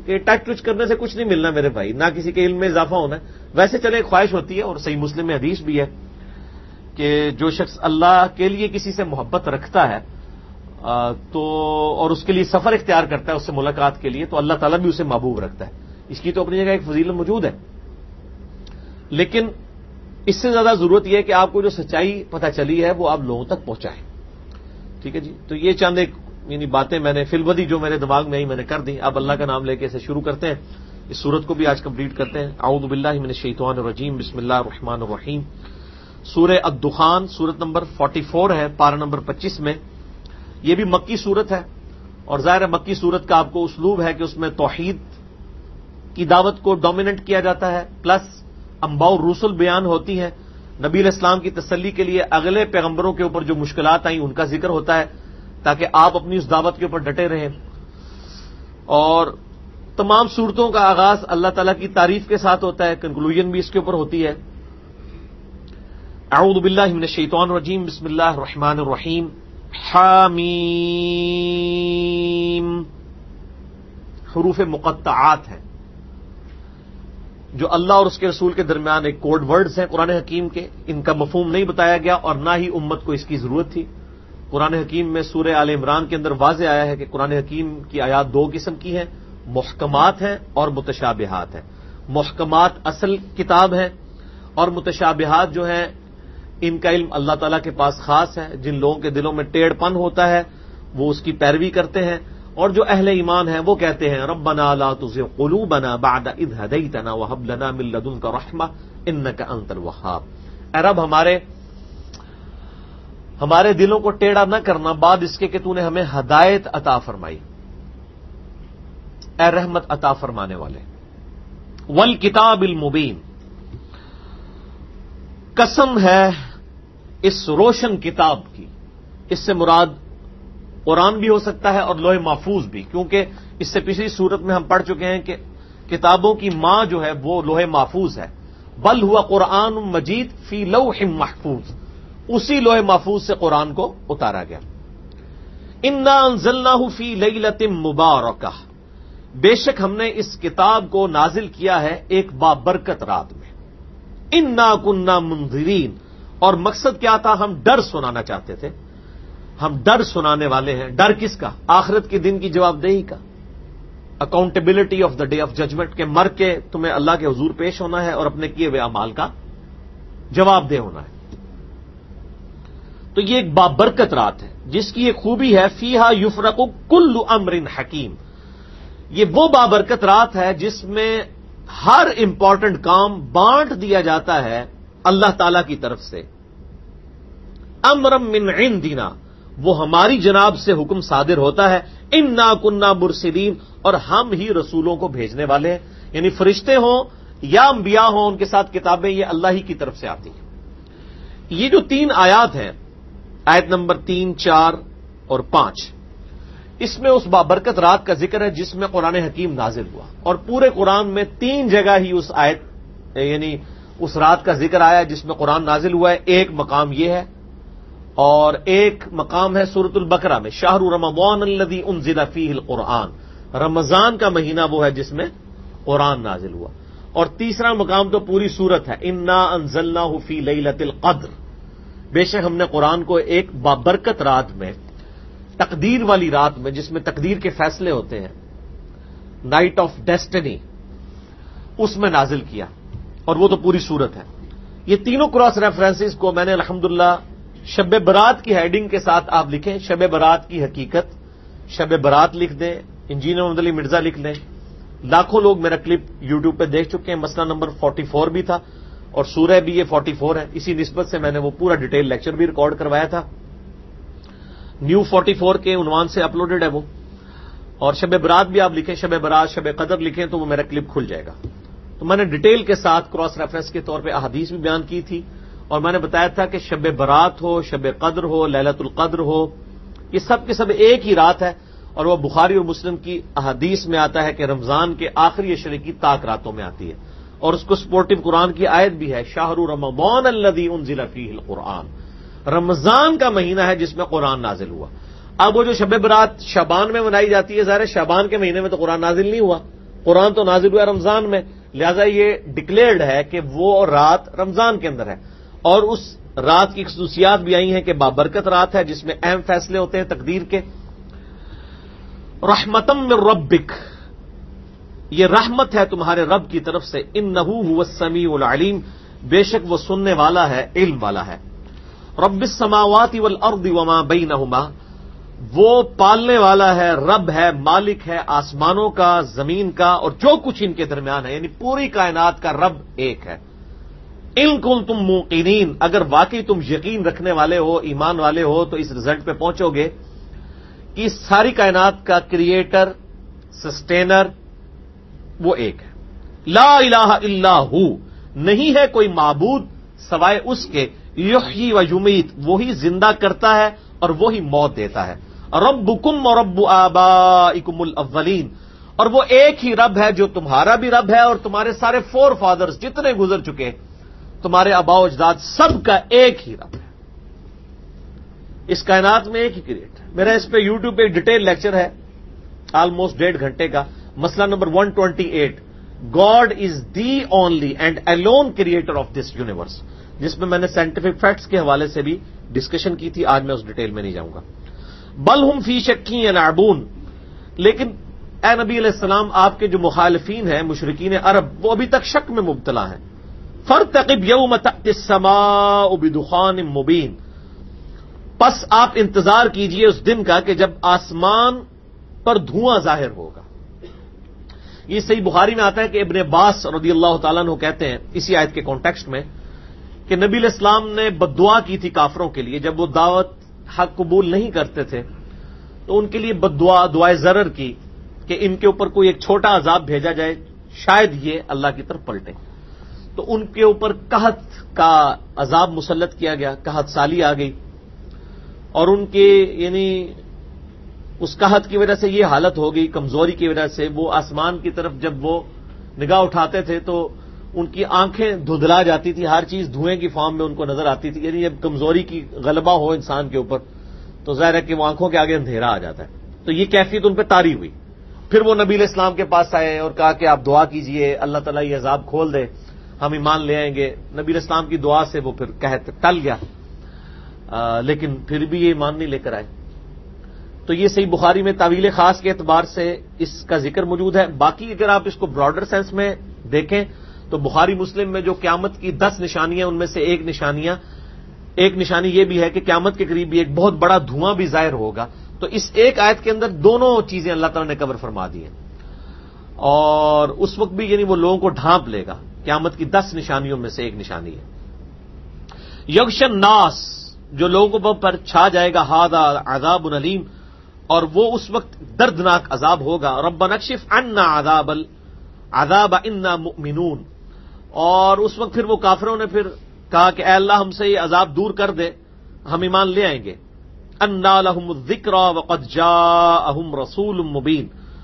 S1: کہ ٹچ ٹچ کرنے سے کچھ نہیں ملنا میرے بھائی، نہ کسی کے علم میں اضافہ ہونا ہے. ویسے چلے ایک خواہش ہوتی ہے، اور صحیح مسلم میں حدیث بھی ہے کہ جو شخص اللہ کے لیے کسی سے محبت رکھتا ہے تو اور اس کے لیے سفر اختیار کرتا ہے اس سے ملاقات کے لیے، تو اللہ تعالیٰ بھی اسے محبوب رکھتا ہے. اس کی تو اپنی جگہ ایک فضیلت موجود ہے، لیکن اس سے زیادہ ضرورت یہ ہے کہ آپ کو جو سچائی پتہ چلی ہے وہ آپ لوگوں تک پہنچائیں. ٹھیک ہے جی. تو یہ چند ایک یعنی باتیں میں نے فی الودی جو میرے دماغ میں آئی میں نے کر دی. اب اللہ کا نام لے کے اسے شروع کرتے ہیں. اس سورت کو بھی آج کمپلیٹ کرتے ہیں. اعوذ باللہ من الشیطان الرجیم، بسم اللہ الرحمن الرحیم. سورہ الدخان سورت نمبر 44 ہے، پارہ نمبر 25 میں. یہ بھی مکی سورت ہے، اور ظاہر مکی سورت کا آپ کو اسلوب ہے کہ اس میں توحید کی دعوت کو ڈومیننٹ کیا جاتا ہے، پلس انباء الرسل بیان ہوتی ہیں. نبی علیہ السلام کی تسلی کے لیے اگلے پیغمبروں کے اوپر جو مشکلات آئیں ان کا ذکر ہوتا ہے تاکہ آپ اپنی اس دعوت کے اوپر ڈٹے رہیں. اور تمام صورتوں کا آغاز اللہ تعالیٰ کی تعریف کے ساتھ ہوتا ہے، کنکلوژن بھی اس کے اوپر ہوتی ہے. اعوذ باللہ من الشیطان الرجیم، بسم اللہ الرحمن الرحیم. حامیم، حروف مقطعات ہیں جو اللہ اور اس کے رسول کے درمیان ایک کوڈ ورڈز ہیں قرآن حکیم کے. ان کا مفہوم نہیں بتایا گیا اور نہ ہی امت کو اس کی ضرورت تھی. قرآن حکیم میں سورہ آل عمران کے اندر واضح آیا ہے کہ قرآن حکیم کی آیات دو قسم کی ہیں، محکمات ہیں اور متشابہات ہیں. محکمات اصل کتاب ہیں، اور متشابہات جو ہیں ان کا علم اللہ تعالیٰ کے پاس خاص ہے. جن لوگوں کے دلوں میں ٹیڑھ پن ہوتا ہے وہ اس کی پیروی کرتے ہیں، اور جو اہل ایمان ہیں وہ کہتے ہیں ربنا لا تزغ قلوبنا بعد اذ ہدیتنا وہب لنا من لدنک رحمہ انک انت الوہاب. اے رب ہمارے دلوں کو ٹیڑھا نہ کرنا بعد اس کے کہ تو نے ہمیں ہدایت عطا فرمائی، اے رحمت عطا فرمانے والے. والکتاب المبین، قسم ہے اس روشن کتاب کی. اس سے مراد قرآن بھی ہو سکتا ہے اور لوح محفوظ بھی، کیونکہ اس سے پچھلی صورت میں ہم پڑھ چکے ہیں کہ کتابوں کی ماں جو ہے وہ لوح محفوظ ہے. بل ہوا قرآن مجید فی لوح محفوظ، اسی لوح محفوظ سے قرآن کو اتارا گیا. انا انزلناہ فی لیلۃ مبارکہ، بے شک ہم نے اس کتاب کو نازل کیا ہے ایک بابرکت رات میں. انا کننا منذرین، اور مقصد کیا تھا؟ ہم ڈر سنانا چاہتے تھے. ہم ڈر سنانے والے ہیں. ڈر کس کا؟ آخرت کے دن کی جواب دہی کا، accountability of the day of judgment, کہ مر کے تمہیں اللہ کے حضور پیش ہونا ہے اور اپنے کیے ہوئے اعمال کا جواب دہ ہونا ہے. تو یہ ایک بابرکت رات ہے جس کی ایک خوبی ہے فیہا یفرق کل امر حکیم. یہ وہ بابرکت رات ہے جس میں ہر امپورٹنٹ کام بانٹ دیا جاتا ہے اللہ تعالی کی طرف سے. امرم من عندنا، وہ ہماری جناب سے حکم صادر ہوتا ہے. انا کننا مرسلین، اور ہم ہی رسولوں کو بھیجنے والے ہیں. یعنی فرشتے ہوں یا انبیاء ہوں ان کے ساتھ کتابیں یہ اللہ ہی کی طرف سے آتی ہیں. یہ جو 3 آیات ہیں، آیت نمبر 3، 4 اور 5، اس میں اس بابرکت رات کا ذکر ہے جس میں قرآن حکیم نازل ہوا. اور پورے قرآن میں 3 جگہ ہی اس آیت یعنی اس رات کا ذکر آیا جس میں قرآن نازل ہوا ہے. ایک مقام یہ ہے، اور ایک مقام ہے سورۃ البقرہ میں، شہر رمضان الذی انزل فیہ القرآن، رمضان کا مہینہ وہ ہے جس میں قرآن نازل ہوا. اور تیسرا مقام تو پوری سورت ہے، انا انزلناہ فی لیلۃ القدر، بے شک ہم نے قرآن کو ایک بابرکت رات میں، تقدیر والی رات میں جس میں تقدیر کے فیصلے ہوتے ہیں، نائٹ آف ڈیسٹنی، اس میں نازل کیا. اور وہ تو پوری سورت ہے. یہ تینوں کراس ریفرنسز کو میں نے الحمدللہ شب برات کی ہیڈنگ کے ساتھ آپ لکھیں، شب برات کی حقیقت، شب برات لکھ دیں، انجینئر محمد علی مرزا لکھ لیں. لاکھوں لوگ میرا کلپ یوٹیوب پہ دیکھ چکے ہیں. مسئلہ نمبر 44 بھی تھا اور سورہ بھی یہ 44 ہے. اسی نسبت سے میں نے وہ پورا ڈیٹیل لیکچر بھی ریکارڈ کروایا تھا. نیو 44 کے عنوان سے اپلوڈڈ ہے وہ. اور شب برات بھی آپ لکھیں، شب برات، شب قدر لکھیں تو وہ میرا کلپ کھل جائے گا. تو میں نے ڈیٹیل کے ساتھ کراس ریفرنس کے طور پہ احادیث بھی بیان کی تھی، اور میں نے بتایا تھا کہ شب برات ہو، شب قدر ہو، لیلۃ القدر ہو، یہ سب کے سب ایک ہی رات ہے. اور وہ بخاری اور مسلم کی احادیث میں آتا ہے کہ رمضان کے آخری عشرے کی طاق راتوں میں آتی ہے. اور اس کو سپورٹو قرآن کی آیت بھی ہے، شہر رمضان الذی انزل فیہ القرآن، رمضان کا مہینہ ہے جس میں قرآن نازل ہوا. اب وہ جو شب برات شعبان میں منائی جاتی ہے، ظاہر ہے شعبان کے مہینے میں تو قرآن نازل نہیں ہوا، قرآن تو نازل ہوا رمضان میں، لہذا یہ ڈکلیئرڈ ہے کہ وہ رات رمضان کے اندر ہے، اور اس رات کی خصوصیات بھی آئی ہیں کہ بابرکت رات ہے جس میں اہم فیصلے ہوتے ہیں تقدیر کے. رحمتم من ربک، یہ رحمت ہے تمہارے رب کی طرف سے. انہ هو السمیع العلیم، بے شک وہ سننے والا ہے، علم والا ہے. رب السماوات والارض وما بینہما، وہ پالنے والا ہے، رب ہے، مالک ہے آسمانوں کا، زمین کا، اور جو کچھ ان کے درمیان ہے، یعنی پوری کائنات کا رب ایک ہے. ان کنتم موقنین، اگر واقعی تم یقین رکھنے والے ہو، ایمان والے ہو، تو اس رزلٹ پہ پہنچو گے کہ ساری کائنات کا کریٹر، سسٹینر وہ ایک ہے. لا الہ الا ہو، نہیں ہے کوئی معبود سوائے اس کے. یحیی و یمیت، وہی زندہ کرتا ہے اور وہی موت دیتا ہے. ربکم و رب آبائکم الاولین، اور وہ ایک ہی رب ہے جو تمہارا بھی رب ہے اور تمہارے سارے فور فادرز جتنے گزر چکے، تمہارے آباء و اجداد سب کا ایک ہی رب ہے. اس کائنات میں ایک ہی کریٹ ہے. میرا اس پہ یوٹیوب پہ ایک ڈیٹیل لیکچر ہے آلموسٹ 1.5 گھنٹے کا، مسئلہ number 128، God is the only and alone creator of this universe, جس میں میں نے سائنٹیفک فیکٹس کے حوالے سے بھی ڈسکشن کی تھی. آج میں اس ڈیٹیل میں نہیں جاؤں گا. بل ہم فی شک یلعبون، لیکن اے نبی علیہ السلام آپ کے جو مخالفین ہیں مشرکین عرب، وہ ابھی تک شک میں مبتلا ہیں. فارتقب یوم تأتی السماء بدخان مبین، پس آپ انتظار کیجئے اس دن کا کہ جب آسمان پر دھواں ظاہر ہوگا. یہ صحیح بخاری میں آتا ہے کہ ابن عباس رضی اللہ تعالیٰ عنہ کہتے ہیں اسی آیت کے کانٹیکسٹ میں کہ نبی علیہ السلام نے بددعا کی تھی کافروں کے لیے جب وہ دعوت حق قبول نہیں کرتے تھے، تو ان کے لیے بددعا، دعائے ضرر کی کہ ان کے اوپر کوئی ایک چھوٹا عذاب بھیجا جائے، شاید یہ اللہ کی طرف پلٹے. تو ان کے اوپر قحط کا عذاب مسلط کیا گیا، قحط سالی آ گئی، اور ان کے یعنی اس قحط کی وجہ سے یہ حالت ہو گئی، کمزوری کی وجہ سے وہ آسمان کی طرف جب وہ نگاہ اٹھاتے تھے تو ان کی آنکھیں دھندلا جاتی تھی، ہر چیز دھوئیں کی فارم میں ان کو نظر آتی تھی. یعنی جب کمزوری کی غلبہ ہو انسان کے اوپر تو ظاہر ہے کہ وہ آنکھوں کے آگے اندھیرا آ جاتا ہے. تو یہ کیفیت ان پہ طاری ہوئی. پھر وہ نبی علیہ السلام کے پاس آئے اور کہا کہ آپ دعا کیجئے، اللہ تعالیٰ یہ عذاب کھول دے، ہم ایمان لے آئیں گے. نبی علیہ السلام کی دعا سے وہ پھر قحط ٹل گیا، لیکن پھر بھی یہ ایمان نہیں لے کر آئے. تو یہ صحیح بخاری میں تعویل خاص کے اعتبار سے اس کا ذکر موجود ہے. باقی اگر آپ اس کو براڈر سینس میں دیکھیں تو بخاری مسلم میں جو قیامت کی 10 نشانیاں، ان میں سے ایک نشانی یہ بھی ہے کہ قیامت کے قریب بھی ایک بہت بڑا دھواں بھی ظاہر ہوگا. تو اس ایک آیت کے اندر دونوں چیزیں اللہ تعالیٰ نے کور فرما دی ہیں، اور اس وقت بھی یعنی وہ لوگوں کو ڈھانپ لے گا. قیامت کی 10 نشانیوں میں سے ایک نشانی ہے. یغشن ناس، جو لوگوں پر چھا جائے گا، ھذا عذاب علیم، اور وہ اس وقت دردناک عذاب ہوگا. ربنا اکشف عنا عذاب انا مؤمنون، اور اس وقت پھر وہ کافروں نے پھر کہا کہ اے اللہ ہم سے یہ عذاب دور کر دے، ہم ایمان لے آئیں گے. انا لهم الذکری وقد جاءهم رسول مبین،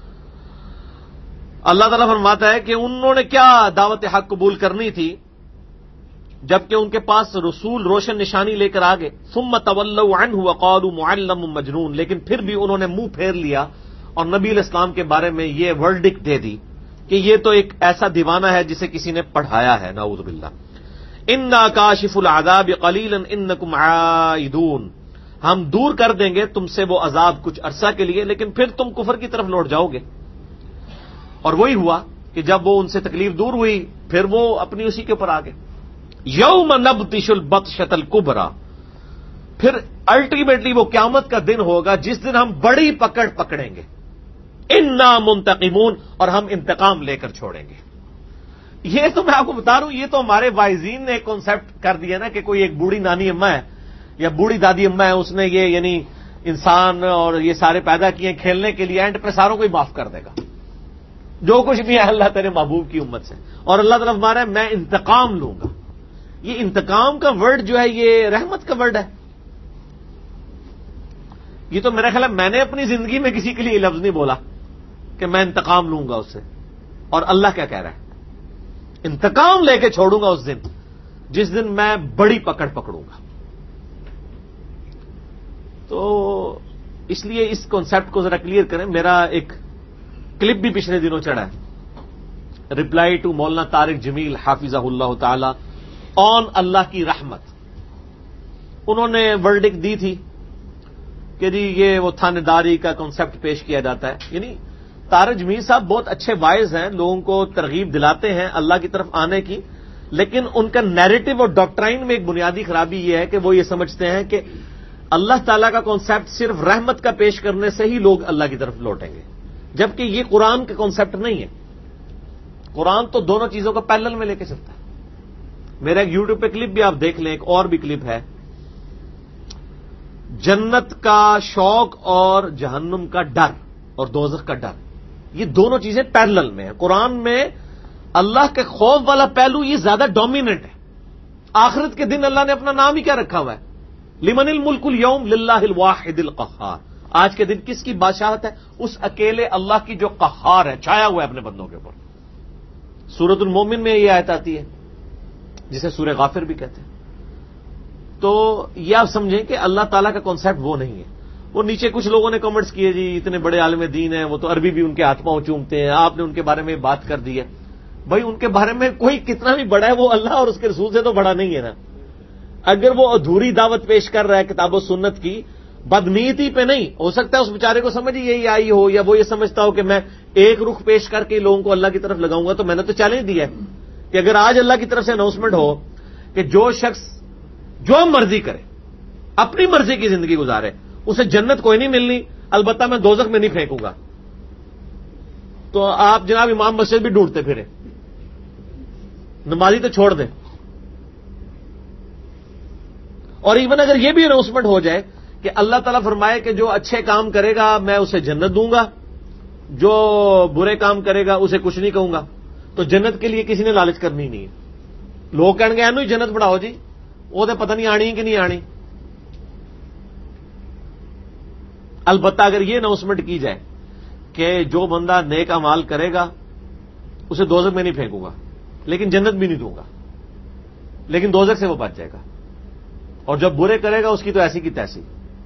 S1: اللہ تعالیٰ فرماتا ہے کہ انہوں نے کیا دعوت حق قبول کرنی تھی جبکہ ان کے پاس رسول روشن نشانی لے کر آگے. ثم تولوا عنہ وقالوا معلم مجنون، لیکن پھر بھی انہوں نے منہ پھیر لیا اور نبی علیہ السلام کے بارے میں یہ ورڈکٹ دے دی کہ یہ تو ایک ایسا دیوانہ ہے جسے کسی نے پڑھایا ہے، نعوذ باللہ. انا کاشف العذاب قلیلا انکم عائدون، ہم دور کر دیں گے تم سے وہ عذاب کچھ عرصہ کے لیے، لیکن پھر تم کفر کی طرف لوٹ جاؤ گے. اور وہی ہوا کہ جب وہ ان سے تکلیف دور ہوئی پھر وہ اپنی اسی کے اوپر آ گئے. یوم نبطش البطشۃ الکبریٰ، پھر الٹیمیٹلی وہ قیامت کا دن ہوگا جس دن ہم بڑی پکڑ پکڑیں گے. انا منتقمون، اور ہم انتقام لے کر چھوڑیں گے. یہ تو میں آپ کو بتا رہا ہوں، یہ تو ہمارے وائزین نے ایک کانسیپٹ کر دیا نا کہ کوئی ایک بوڑھی نانی اماں ہے یا بوڑھی دادی اماں ہے، اس نے یہ یعنی انسان اور یہ سارے پیدا کیے کھیلنے کے لیے، اینڈ پہ ساروں کو ہی معاف کر دے گا جو کچھ بھی ہے اللہ تیرے محبوب کی امت سے. اور اللہ تعالیٰ فرما رہا ہے میں انتقام لوں گا. یہ انتقام کا ورڈ جو ہے یہ رحمت کا ورڈ ہے. یہ تو میرا خیال ہے میں نے اپنی زندگی میں کسی کے لیے یہ لفظ نہیں بولا کہ میں انتقام لوں گا اس سے. اور اللہ کیا کہہ رہا ہے؟ انتقام لے کے چھوڑوں گا اس دن جس دن میں بڑی پکڑ پکڑوں گا. تو اس لیے اس کانسیپٹ کو ذرا کلیئر کریں. میرا ایک کلپ بھی پچھلے دنوں چڑھا ہے reply to Maulana Tariq Jamil Hafizahullah Ta'ala on اللہ کی رحمت. انہوں نے ورڈکٹ دی تھی کہ جی یہ وہ تھانے داری کا کانسیپٹ پیش کیا جاتا ہے. یعنی طارق جمیل صاحب بہت اچھے وائز ہیں, لوگوں کو ترغیب دلاتے ہیں اللہ کی طرف آنے کی, لیکن ان کا نیریٹو اور ڈاکٹرائن میں ایک بنیادی خرابی یہ ہے کہ وہ یہ سمجھتے ہیں کہ اللہ تعالیٰ کا کانسیپٹ صرف رحمت کا پیش کرنے سے ہی لوگ اللہ کی طرف لوٹیں گے, جبکہ یہ قرآن کا کانسیپٹ نہیں ہے. قرآن تو دونوں چیزوں کو پیرلل میں لے کے چلتا ہے. میرا ایک یوٹیوب پہ کلپ بھی آپ دیکھ لیں, ایک اور بھی کلپ ہے, جنت کا شوق اور جہنم کا ڈر اور دوزخ کا ڈر, یہ دونوں چیزیں پیرلل میں ہیں. قرآن میں اللہ کے خوف والا پہلو یہ زیادہ ڈومیننٹ ہے. آخرت کے دن اللہ نے اپنا نام ہی کیا رکھا ہوا ہے, لمن الملک اليوم للہ الواحد القہار. آج کے دن کس کی بادشاہت ہے؟ اس اکیلے اللہ کی جو قہار ہے, چھایا ہوا ہے اپنے بندوں کے اوپر. سورۃ المومن میں یہ آیت آتی ہے جسے سورہ غافر بھی کہتے ہیں. تو یہ آپ سمجھیں کہ اللہ تعالیٰ کا کانسیپٹ وہ نہیں ہے. وہ نیچے کچھ لوگوں نے کمنٹس کیے جی اتنے بڑے عالم دین ہیں, وہ تو عربی بھی ان کے ہاتھ پاؤں چومتے ہیں, آپ نے ان کے بارے میں بات کر دی ہے. بھائی ان کے بارے میں کوئی کتنا بھی بڑا ہے وہ اللہ اور اس کے رسول سے تو بڑا نہیں ہے نا. اگر وہ ادھوری دعوت پیش کر رہا ہے کتاب و سنت کی, بدنیتی پہ نہیں, ہو سکتا ہے اس بیچارے کو سمجھ یہی آئی ہو, یا وہ یہ سمجھتا ہو کہ میں ایک رخ پیش کر کے لوگوں کو اللہ کی طرف لگاؤں گا. تو میں نے تو چیلنج دیا ہے کہ اگر آج اللہ کی طرف سے اناؤنسمنٹ ہو کہ جو شخص جو مرضی کرے, اپنی مرضی کی زندگی گزارے, اسے جنت کوئی نہیں ملنی, البتہ میں دوزخ میں نہیں پھینکوں گا, تو آپ جناب امام مسجد بھی ڈھونڈتے پھرے, نمازی تو چھوڑ دیں. اور ایون اگر یہ بھی اناؤنسمنٹ ہو جائے کہ اللہ تعالیٰ فرمائے کہ جو اچھے کام کرے گا میں اسے جنت دوں گا, جو برے کام کرے گا اسے کچھ نہیں کہوں گا, تو جنت کے لیے کسی نے لالچ کرنی نہیں ہے. لوگ کہیں گے اینو جنت بڑھاؤ جی, وہ تو پتہ نہیں آنی کہ نہیں آنی. البتہ اگر یہ اناؤنسمنٹ کی جائے کہ جو بندہ نیک اعمال کرے گا اسے دوزخ میں نہیں پھینکوں گا, لیکن جنت بھی نہیں دوں گا, لیکن دوزخ سے وہ بچ جائے گا, اور جب برے کرے گا اس کی تو ایسی کی تیسی,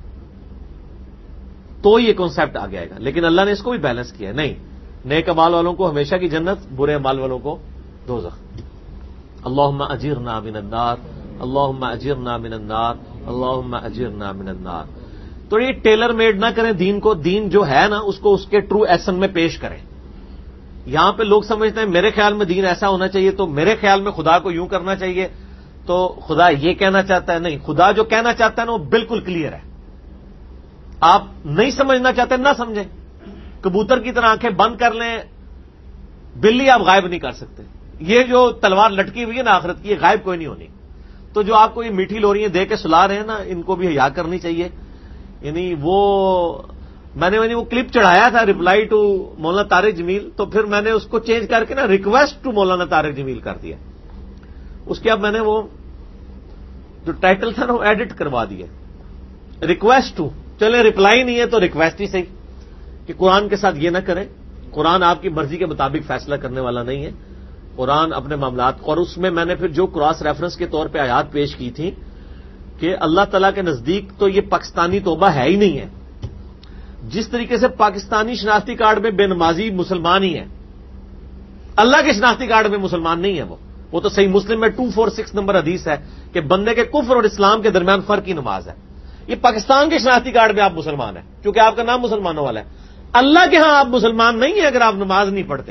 S1: تو یہ کانسیپٹ آ گیا گا. لیکن اللہ نے اس کو بھی بیلنس کیا ہے, نہیں, نیک اعمال والوں کو ہمیشہ کی جنت, برے اعمال والوں کو دوزخ. اللہم اجرنا من النار, اللہم اجرنا من النار, اللہم اجرنا من النار. تو یہ ٹیلر میڈ نہ کریں دین کو, دین جو ہے نا اس کو اس کے ٹرو ایسن میں پیش کریں. یہاں پہ لوگ سمجھتے ہیں میرے خیال میں دین ایسا ہونا چاہیے, تو میرے خیال میں خدا کو یوں کرنا چاہیے, تو خدا یہ کہنا چاہتا ہے. نہیں, خدا جو کہنا چاہتا ہے نا وہ بالکل کلیئر ہے. آپ نہیں سمجھنا چاہتے نہ سمجھیں, کبوتر کی طرح آنکھیں بند کر لیں, بلی آپ غائب نہیں کر سکتے. یہ جو تلوار لٹکی ہوئی ہے نا آخرت کی, یہ غائب کوئی نہیں ہونی. تو جو آپ کو یہ میٹھی لوریاں دے کے سلا رہے ہیں نا, ان کو بھی حیا کرنی چاہیے. یعنی میں نے وہ کلپ چڑھایا تھا ریپلائی ٹو مولانا طارق جمیل, تو پھر میں نے اس کو چینج کر کے نا ریکویسٹ ٹو مولانا طارق جمیل کر دیا. اس کے اب میں نے وہ جو ٹائٹل تھا نا وہ ایڈٹ کروا دیا, ریکویسٹ ٹو. چلے ریپلائی نہیں ہے تو ریکویسٹ ہی صحیح, کہ قرآن کے ساتھ یہ نہ کریں. قرآن آپ کی مرضی کے مطابق فیصلہ کرنے والا نہیں ہے. قرآن اپنے معاملات, اور اس میں نے پھر جو کراس ریفرنس کے طور پہ آیات پیش کی تھی کہ اللہ تعالیٰ کے نزدیک تو یہ پاکستانی توبہ ہے ہی نہیں ہے. جس طریقے سے پاکستانی شناختی کارڈ میں بے نمازی مسلمان ہی ہے, اللہ کے شناختی کارڈ میں مسلمان نہیں ہے. وہ تو صحیح مسلم میں 246 نمبر حدیث ہے کہ بندے کے کفر اور اسلام کے درمیان فرق کی نماز ہے. یہ پاکستان کے شناختی کارڈ میں آپ مسلمان ہیں کیونکہ آپ کا نام مسلمانوں والا ہے. اللہ کے ہاں آپ مسلمان نہیں ہیں اگر آپ نماز نہیں پڑھتے.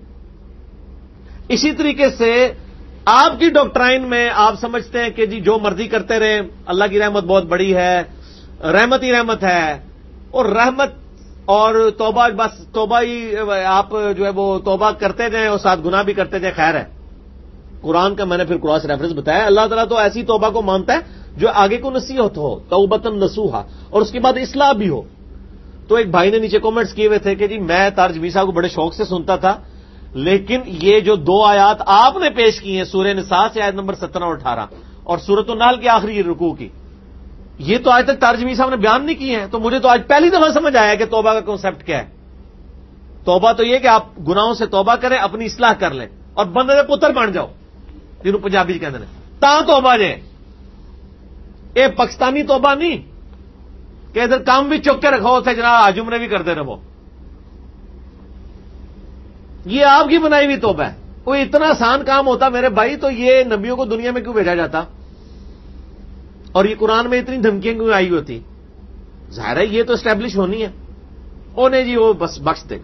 S1: اسی طریقے سے آپ کی ڈاکٹرائن میں آپ سمجھتے ہیں کہ جی جو مرضی کرتے رہے, اللہ کی رحمت بہت بڑی ہے, رحمت ہی رحمت ہے, اور رحمت اور توبہ بس توبہ ہی آپ جو ہے وہ توبہ کرتے جائیں اور ساتھ گناہ بھی کرتے جائیں, خیر ہے. قرآن کا میں نے پھر کراس ریفرنس بتایا, اللہ تعالیٰ تو ایسی توبہ کو مانتا ہے جو آگے کو نصیحت ہو, توبۃ نصوحا, اور اس کے بعد اصلاح بھی ہو. تو ایک بھائی نے نیچے کامنٹس کیے ہوئے تھے کہ جی میں طارق جمیل صاحب کو بڑے شوق سے سنتا تھا, لیکن یہ جو 2 آیات آپ نے پیش کی ہیں سورہ نساء سے آیت نمبر 17 اور 18 اور سورۃ النحل کی آخری رکوع کی, یہ تو آج تک طارق جمیل صاحب نے بیان نہیں کی ہیں. تو مجھے تو آج پہلی دفعہ سمجھ آیا کہ توبہ کا کانسیپٹ کیا ہے. توبہ تو یہ کہ آپ گناہوں سے توبہ کریں, اپنی اصلاح کر لیں, اور بندے دے پتر بن جاؤ, جنہوں پنجابی کہتے ہیں تا توبہ جے. اے پاکستانی توبہ نہیں کہ ادھر کام بھی چک کے رکھو, اتنے جناب آج عمرے بھی کرتے رہو. یہ آپ کی بنائی ہوئی توبہ ہے. وہ اتنا آسان کام ہوتا میرے بھائی تو یہ نبیوں کو دنیا میں کیوں بھیجا جاتا، اور یہ قرآن میں اتنی دھمکیاں کیوں آئی ہوتی؟ ظاہر ہے یہ تو اسٹیبلش ہونی ہے، نہیں جی وہ بس بخش دے گا،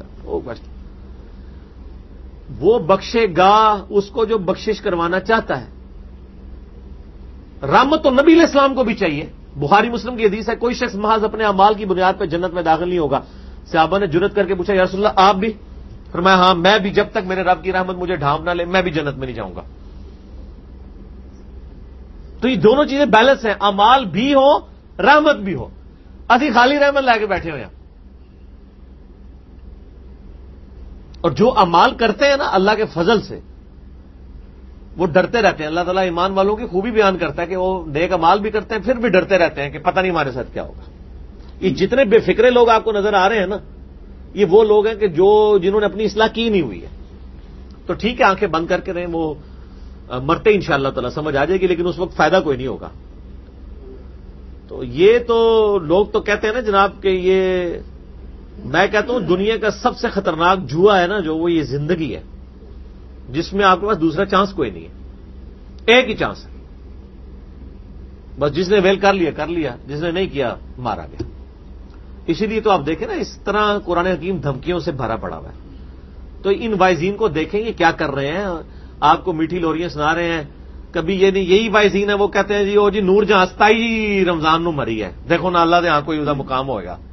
S1: وہ بخشے گا اس کو جو بخشش کروانا چاہتا ہے۔ رحمت تو نبی علیہ السلام کو بھی چاہیے۔ بخاری مسلم کی حدیث ہے، کوئی شخص محض اپنے اعمال کی بنیاد پہ جنت میں داخل نہیں ہوگا۔ صحابہ نے جرت کر کے پوچھا یا رسول اللہ آپ بھی؟ فرمایا ہاں میں بھی، جب تک میرے رب کی رحمت مجھے ڈھانپ نہ لے میں بھی جنت میں نہیں جاؤں گا۔ تو یہ دونوں چیزیں بیلنس ہیں، اعمال بھی ہو رحمت بھی ہو۔ اسی خالی رحمت لا کے بیٹھے ہوئے ہیں، اور جو اعمال کرتے ہیں نا اللہ کے فضل سے وہ ڈرتے رہتے ہیں۔ اللہ تعالیٰ ایمان والوں کی خوبی بیان کرتا ہے کہ وہ نیک اعمال بھی کرتے ہیں پھر بھی ڈرتے رہتے ہیں کہ پتہ نہیں ہمارے ساتھ کیا ہوگا۔ یہ جتنے بے فکرے لوگ آپ کو نظر آ رہے ہیں نا، یہ وہ لوگ ہیں کہ جنہوں نے اپنی اصلاح کی نہیں ہوئی ہے۔ تو ٹھیک ہے آنکھیں بند کر کے رہیں، وہ مرتے انشاءاللہ تعالیٰ سمجھ آ جائے گی، لیکن اس وقت فائدہ کوئی نہیں ہوگا۔ تو یہ تو لوگ تو کہتے ہیں نا جناب کہ یہ، میں کہتا ہوں دنیا کا سب سے خطرناک جوا ہے نا جو، وہ یہ زندگی ہے جس میں آپ کے پاس دوسرا چانس کوئی نہیں ہے، ایک ہی چانس ہے بس، جس نے ویل کر لیا، جس نے نہیں کیا مارا گیا۔ اسی لیے تو آپ دیکھیں نا اس طرح قرآن حکیم دھمکیوں سے بھرا پڑا ہوا ہے۔ تو ان وائزین کو دیکھیں یہ کیا کر رہے ہیں، آپ کو میٹھی لوریاں سنا رہے ہیں۔ کبھی یہ نہیں، یہی وائزین ہے وہ کہتے ہیں جی نور جہاں 27 رمضان نو مری ہے، دیکھو نا اللہ دے ہاں کوئی مقام ہوئے گا۔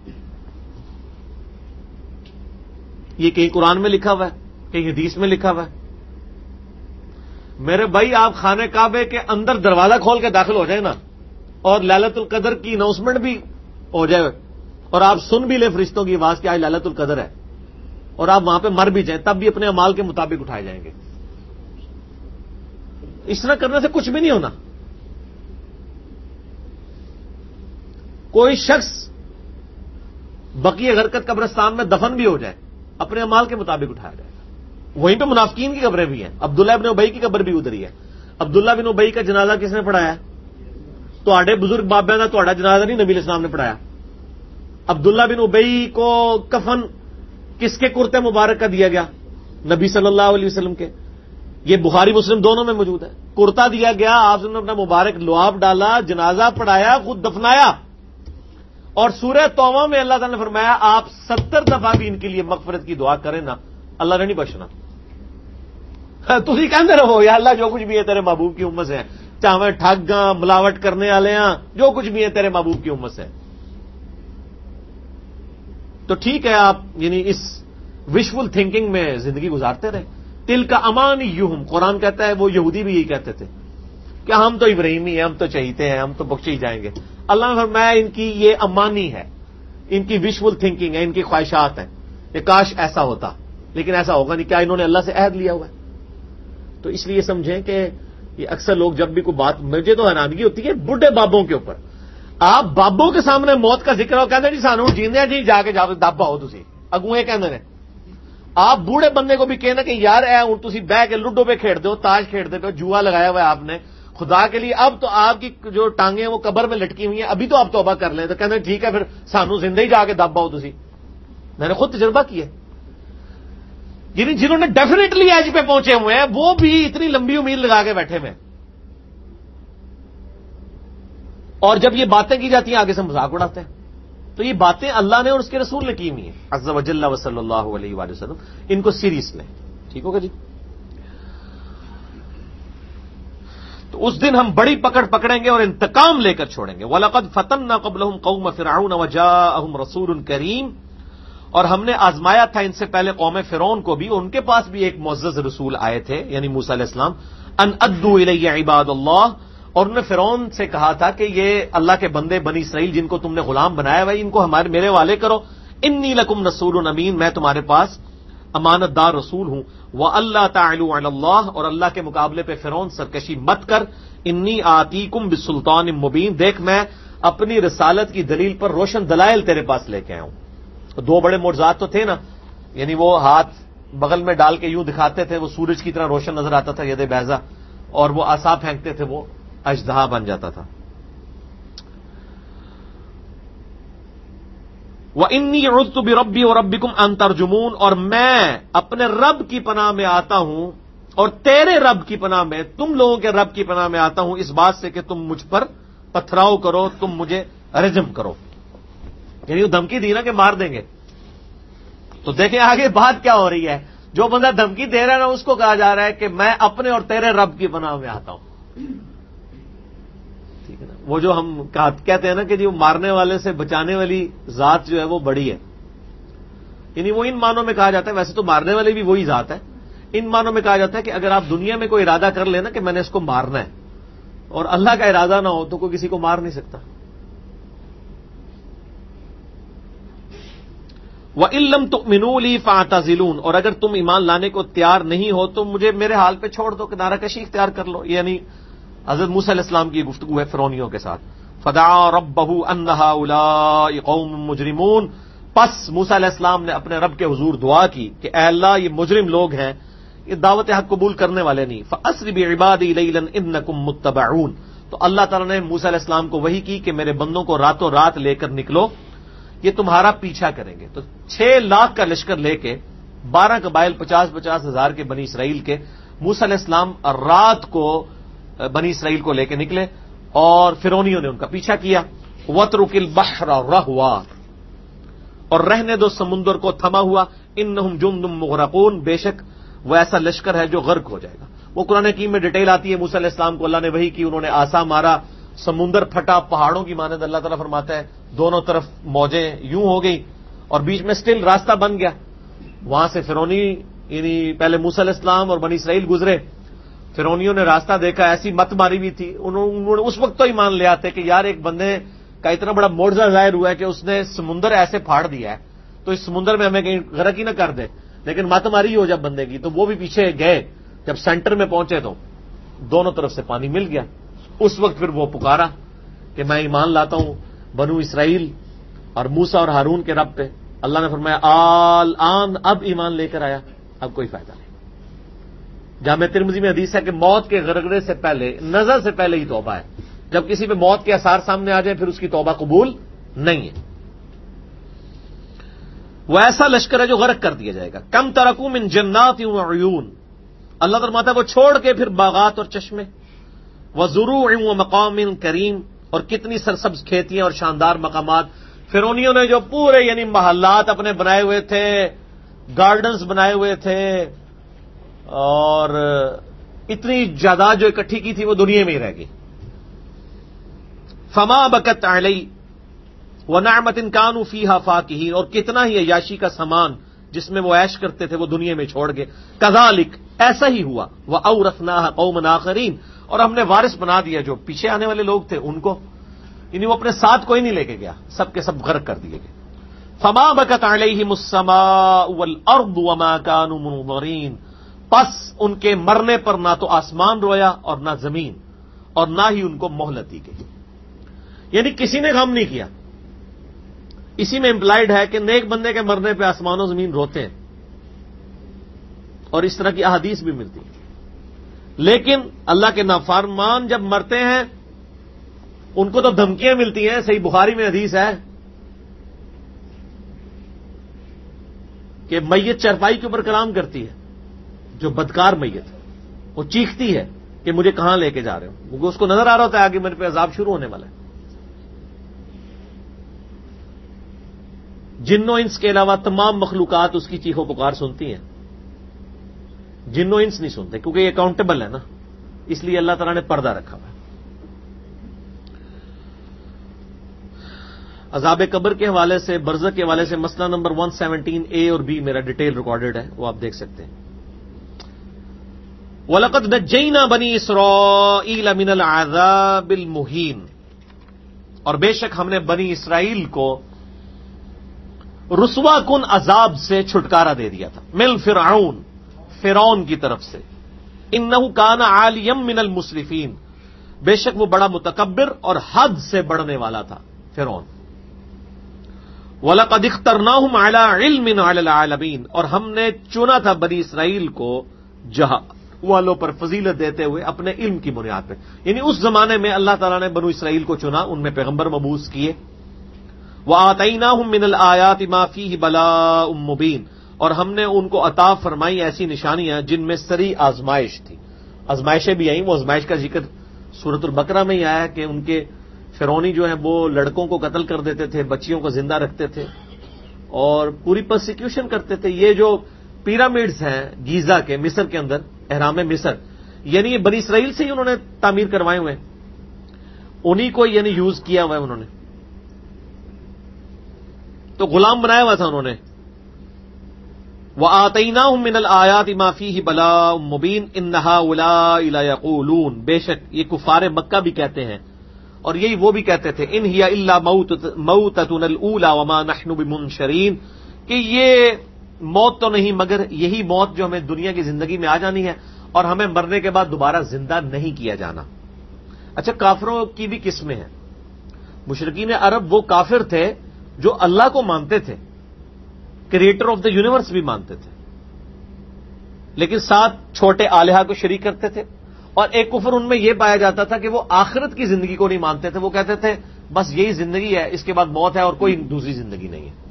S1: یہ کہیں قرآن میں لکھا ہوا ہے، کہیں حدیث میں لکھا ہوا ہے؟ میرے بھائی آپ خانہ کعبے کے اندر دروازہ کھول کے داخل ہو جائیں نا، اور للیلۃ القدر کی اناؤنسمنٹ بھی ہو جائے، اور آپ سن بھی لیں فرشتوں کی آواز کہ آج للیلۃ القدر ہے، اور آپ وہاں پہ مر بھی جائیں تب بھی اپنے اعمال کے مطابق اٹھائے جائیں گے۔ اس طرح کرنے سے کچھ بھی نہیں ہونا۔ کوئی شخص بقیہ غرقت قبرستان میں دفن بھی ہو جائے اپنے اعمال کے مطابق اٹھایا جائے گا۔ وہیں پہ منافقین کی قبریں بھی ہیں، عبداللہ ابن ابئی کی قبر بھی ادھر ہی ہے۔ عبداللہ بن ابئی کا جنازہ کس نے پڑھایا؟ تواڈے بزرگ بابے کا تواڈا جنازہ نہیں نبی علیہ السلام نے پڑھایا۔ عبداللہ بن ابئی کو کفن کس کے کرتے مبارک کا دیا گیا؟ نبی صلی اللہ علیہ وسلم کے۔ یہ بخاری مسلم دونوں میں موجود ہے۔ کرتا دیا گیا، آپ نے اپنا مبارک لعاب ڈالا، جنازہ پڑھایا، خود دفنایا، اور سورہ توبہ میں اللہ تعالیٰ نے فرمایا آپ 70 دفعہ بھی ان کے لیے مغفرت کی دعا کریں نا، اللہ نے نہیں بخشنا۔ تسی کہندے رہو یا اللہ جو کچھ بھی ہے تیرے محبوب کی امت سے، چاہے ٹھگ گاں، ملاوٹ کرنے والے ہیں، جو کچھ بھی ہے تیرے محبوب کی امت سے۔ تو ٹھیک ہے آپ یعنی اس وشفل تھنکنگ میں زندگی گزارتے رہے۔ تل کا امانیہم، قرآن کہتا ہے وہ یہودی بھی یہی کہتے تھے کہ ہم تو ابراہیمی ہیں، ہم تو چہیتے ہیں، ہم تو بخشے ہی جائیں گے۔ اللہ نے فرمایا ان کی یہ امانی ہے، ان کی وشفل تھنکنگ ہے، ان کی خواہشات ہیں کہ کاش ایسا ہوتا، لیکن ایسا ہوگا نہیں۔ کیا انہوں نے اللہ سے عہد لیا ہوا ہے؟ تو اس لیے سمجھیں کہ یہ اکثر لوگ جب بھی کوئی بات، مجھے تو حیرانگی ہوتی ہے بڈھے بابوں کے اوپر، آپ بابوں کے سامنے موت کا ذکر ہو کہتے ہیں جی سانو جیندے جی جا کے دب آؤ تسی اگوں، یہ کہتے ہیں۔ آپ بوڑھے بندے کو بھی کہنا کہ یار اے ہوں تسی بہ کے لوڈو پہ کھیڑ دو، تاش کھیڑتے پہ، جوا لگایا ہوا ہے آپ نے، خدا کے لیے اب تو آپ کی جو ٹانگیں وہ قبر میں لٹکی ہوئی ہیں، ابھی تو آپ توبہ کر لیں۔ تو کہتے ہیں ٹھیک ہے پھر سانو زندہ ہی جا کے دب آؤ تسی۔ میں نے خود تجربہ کیا، یعنی جنہوں نے ڈیفینیٹلی ایج پہ پہنچے ہوئے ہیں وہ بھی اتنی لمبی امید لگا کے بیٹھے ہوئے ہیں، اور جب یہ باتیں کی جاتی ہیں آگے سے مذاق اڑاتے ہیں۔ تو یہ باتیں اللہ نے اور اس کے رسول نے کی ہوئی ہیں عز و جل و صلی اللہ علیہ وآلہ وسلم، ان کو سیریس لیں۔ ٹھیک ہوگا جی؟ تو اس دن ہم بڑی پکڑ پکڑیں گے اور انتقام لے کر چھوڑیں گے۔ وَلَقَدْ فَتَنَّا قَبْلَهُمْ قَوْمَ فِرْعَوْنَ وَجَاءَهُمْ رَسُولٌ كَرِيمٌ، اور ہم نے آزمایا تھا ان سے پہلے قوم فرعون کو بھی، ان کے پاس بھی ایک معزز رسول آئے تھے یعنی موسیٰ علیہ السلام۔ ان ادوا الی عباد اللہ، اور انہوں نے فرعون سے کہا تھا کہ یہ اللہ کے بندے بنی اسرائیل جن کو تم نے غلام بنایا ہوا ہے ان کو میرے والے کرو۔ انی لکم رسول امین، میں تمہارے پاس امانت دار رسول ہوں۔ وَأَلَّا تَعْلُوا عَلَى اللَّهِ، اور اللہ کے مقابلے پہ فرعون سرکشی مت کر۔ انی آتیکم بسلطان مبین، دیکھ میں اپنی رسالت کی دلیل پر روشن دلائل تیرے پاس لے کے آیا ہوں۔ دو بڑے معجزات تو تھے نا، یعنی وہ ہاتھ بغل میں ڈال کے یوں دکھاتے تھے، وہ سورج کی طرح روشن نظر آتا تھا ید بیضا، اور وہ عصا پھینکتے تھے وہ اژدہا بن جاتا تھا۔ وَإِنِّي عُذْتُ بِرَبِّي وَرَبِّكُمْ أَن تَرْجُمُونَ، اور میں اپنے رب کی پناہ میں آتا ہوں اور تیرے رب کی پناہ میں، تم لوگوں کے رب کی پناہ میں آتا ہوں اس بات سے کہ تم مجھ پر پتھراؤ کرو، تم مجھے رجم کرو. یعنی وہ دھمکی دی نا کہ مار دیں گے. تو دیکھیں آگے بات کیا ہو رہی ہے. جو بندہ دھمکی دے رہا ہے نا، اس کو کہا جا رہا ہے کہ میں اپنے اور تیرے رب کی پناہ میں آتا ہوں. ٹھیک ہے نا. وہ جو ہم کہتے ہیں نا کہ جی وہ مارنے والے سے بچانے والی ذات جو ہے وہ بڑی ہے. یعنی وہ ان معنوں میں کہا جاتا ہے، ویسے تو مارنے والی بھی وہی ذات ہے. ان معنوں میں کہا جاتا ہے کہ اگر آپ دنیا میں کوئی ارادہ کر لینا کہ میں نے اس کو مارنا ہے، اور اللہ کا ارادہ نہ ہو تو کوئی کسی کو مار نہیں سکتا. وَإِلَّمْ تُؤْمِنُوا لِي فَاعْتَزِلُونِ، اور اگر تم ایمان لانے کو تیار نہیں ہو تو مجھے میرے حال پہ چھوڑ دو، کنارہ کشی اختیار کر لو. یعنی حضرت موسیٰ علیہ السلام کی گفتگو ہے فرعونیوں کے ساتھ. فَدَعَا رَبَّهُ أَنَّ هَٰؤُلَاءِ قَوْمٌ مُجْرِمُونَ، پس موسیٰ علیہ السلام نے اپنے رب کے حضور دعا کی کہ اے اللہ یہ مجرم لوگ ہیں، یہ دعوت حق قبول کرنے والے نہیں. فَأَسْرِ بِعِبَادِي لَيْلًا إِنَّكُمْ مُتَّبَعُونَ، تو اللہ تعالیٰ نے موسیٰ علیہ السلام کو وحی کی کہ میرے بندوں کو راتوں رات لے کر نکلو، یہ تمہارا پیچھا کریں گے. تو 6 لاکھ کا لشکر لے کے 12 قبائل 50-50 ہزار کے بنی اسرائیل کے موسیٰ علیہ السلام رات کو بنی اسرائیل کو لے کے نکلے اور فرعونیوں نے ان کا پیچھا کیا. وَاتْرُكِ الْبَحْرَ رَهْوًا، اور رہنے دو سمندر کو تھما ہوا. انہم جند مغرقون، بے شک وہ ایسا لشکر ہے جو غرق ہو جائے گا. وہ قرآن حکیم میں ڈیٹیل آتی ہے. موسیٰ علیہ السلام کو اللہ نے وحی کی، انہوں نے آسا مارا، سمندر پھٹا پہاڑوں کی مانند. اللہ تعالیٰ فرماتا ہے دونوں طرف موجیں یوں ہو گئی اور بیچ میں سٹل راستہ بن گیا. وہاں سے فرعونی یعنی پہلے موسیٰ علیہ السلام اور بنی اسرائیل گزرے. فرعونیوں نے راستہ دیکھا، ایسی مت ماری بھی تھی. انہوں نے اس وقت تو ایمان لے آتے کہ یار ایک بندے کا اتنا بڑا معجزہ ظاہر ہوا ہے کہ اس نے سمندر ایسے پھاڑ دیا ہے، تو اس سمندر میں ہمیں کہیں غرق ہی نہ کر دے. لیکن مت ماری ہو جب بندے کی، تو وہ بھی پیچھے گئے. جب سینٹر میں پہنچے تو دونوں طرف سے پانی مل گیا. اس وقت پھر وہ پکارا کہ میں ایمان لاتا ہوں بنو اسرائیل اور موسیٰ اور ہارون کے رب پہ. اللہ نے فرمایا آن اب ایمان لے کر آیا، اب کوئی فائدہ نہیں. جامع ترمذی میں حدیث ہے کہ موت کے غرغرے سے پہلے، نظر سے پہلے ہی توبہ ہے. جب کسی پہ موت کے آثار سامنے آ جائیں پھر اس کی توبہ قبول نہیں ہے. وہ ایسا لشکر ہے جو غرق کر دیا جائے گا. کم ترکوا من جنات وعیون، اللہ فرماتا ہے وہ چھوڑ کے پھر باغات اور چشمے. وزروع ومقام کریم، اور کتنی سرسبز کھیتیاں اور شاندار مقامات. فرعونیوں نے جو پورے یعنی محلات اپنے بنائے ہوئے تھے، گارڈنز بنائے ہوئے تھے، اور اتنی جائیداد جو اکٹھی کی تھی وہ دنیا میں ہی رہ گئی. فما بکت علی ونعمت کانوا فیہا فاکہین، اور کتنا ہی عیاشی کا سامان جس میں وہ عیش کرتے تھے وہ دنیا میں چھوڑ گئے. کذالک، ایسا ہی ہوا. وَأَوْرَثْنَاهَا قَوْمًا آخَرِينَ، اور ہم نے وارث بنا دیا جو پیچھے آنے والے لوگ تھے ان کو. یعنی وہ اپنے ساتھ کوئی نہیں لے کے گیا، سب کے سب غرق کر دیے گئے. فما بکت علیہم السماء والارض وما كانوا منظرین، پس ان کے مرنے پر نہ تو آسمان رویا اور نہ زمین، اور نہ ہی ان کو مہلت دی گئی. یعنی کسی نے غم نہیں کیا. اسی میں امپلائڈ ہے کہ نیک بندے کے مرنے پہ آسمان و زمین روتے ہیں، اور اس طرح کی احادیث بھی ملتی ہیں. لیکن اللہ کے نافرمان جب مرتے ہیں ان کو تو دھمکیاں ملتی ہیں. صحیح بخاری میں حدیث ہے کہ میت چرپائی کے اوپر کلام کرتی ہے، جو بدکار میت وہ چیختی ہے کہ مجھے کہاں لے کے جا رہے ہو، کیونکہ اس کو نظر آ رہا ہوتا ہے آگے میرے پہ عذاب شروع ہونے والا ہے. جن و انس کے علاوہ تمام مخلوقات اس کی چیخو پکار سنتی ہیں. جن و انس نہیں سنتے کیونکہ یہ اکاؤنٹیبل ہے نا، اس لیے اللہ تعالیٰ نے پردہ رکھا ہوا ہے. عذاب قبر کے حوالے سے، برزخ کے حوالے سے مسئلہ نمبر 117A اور B میرا ڈیٹیل ریکارڈڈ ہے، وہ آپ دیکھ سکتے ہیں. وَلَقَدْ نَجَّيْنَا بَنِي إِسْرَائِيلَ مِنَ الْعَذَابِ الْمُهِينِ، اور بے شک ہم نے بنی اسرائیل کو رسوا کن عذاب سے چھٹکارا دے دیا تھا. مِن فرعون، فرعون کی طرف سے. انه كان عاليا من المسرفين، بے شک وہ بڑا متکبر اور حد سے بڑھنے والا تھا فرعون. وَلَقَدِ اخْتَرْنَاهُمْ عَلَىٰ عِلْمٍ عَلَى الْعَالَمِينَ، اور ہم نے چنا تھا بنی اسرائیل کو جہاں والوں پر فضیلت دیتے ہوئے اپنے علم کی بنیاد پہ. یعنی اس زمانے میں اللہ تعالیٰ نے بنو اسرائیل کو چنا، ان میں پیغمبر مبعوث کیے. وَآتَيْنَاهُمْ مِنَ الْآيَاتِ مَا فِيهِ بَلَاءٌ مُبِينٌ، اور ہم نے ان کو عطا فرمائی ایسی نشانیاں جن میں سری آزمائش تھی. آزمائشیں بھی آئیں، وہ آزمائش کا ذکر سورۃ البقرہ میں ہی آیا کہ ان کے فرعونی جو ہیں وہ لڑکوں کو قتل کر دیتے تھے، بچیوں کو زندہ رکھتے تھے اور پوری پرسیکیوشن کرتے تھے. یہ جو پیرامڈز ہیں گیزا کے مصر کے اندر، احرام مصر، یعنی یہ بنی اسرائیل سے ہی انہوں نے تعمیر کروائے ہوئے ہیں، انہی کو یعنی یوز کیا ہوا ہے انہوں نے، تو غلام بنایا ہوا تھا انہوں نے. وَآتَيْنَاهُم مِّنَ الْآيَاتِ مَا فِيهِ بَلَاءٌ مُّبِينٌ إِنَّ هَٰؤُلَاءِ لَيَقُولُونَ، بے شک یہ کفار مکہ بھی کہتے ہیں اور یہی وہ بھی کہتے تھے، ان ہی الا موتتنا الاولى وما نحن بمنشرین، کہ یہ موت تو نہیں مگر یہی موت جو ہمیں دنیا کی زندگی میں آ جانی ہے اور ہمیں مرنے کے بعد دوبارہ زندہ نہیں کیا جانا. اچھا، کافروں کی بھی قسمیں ہیں. مشرکین عرب وہ کافر تھے جو اللہ کو مانتے تھے، کریٹر آف دا یونیورس بھی مانتے تھے، لیکن ساتھ چھوٹے آلہہ کو شریک کرتے تھے. اور ایک کفر ان میں یہ پایا جاتا تھا کہ وہ آخرت کی زندگی کو نہیں مانتے تھے. وہ کہتے تھے بس یہی زندگی ہے، اس کے بعد موت ہے اور کوئی دوسری زندگی نہیں ہے.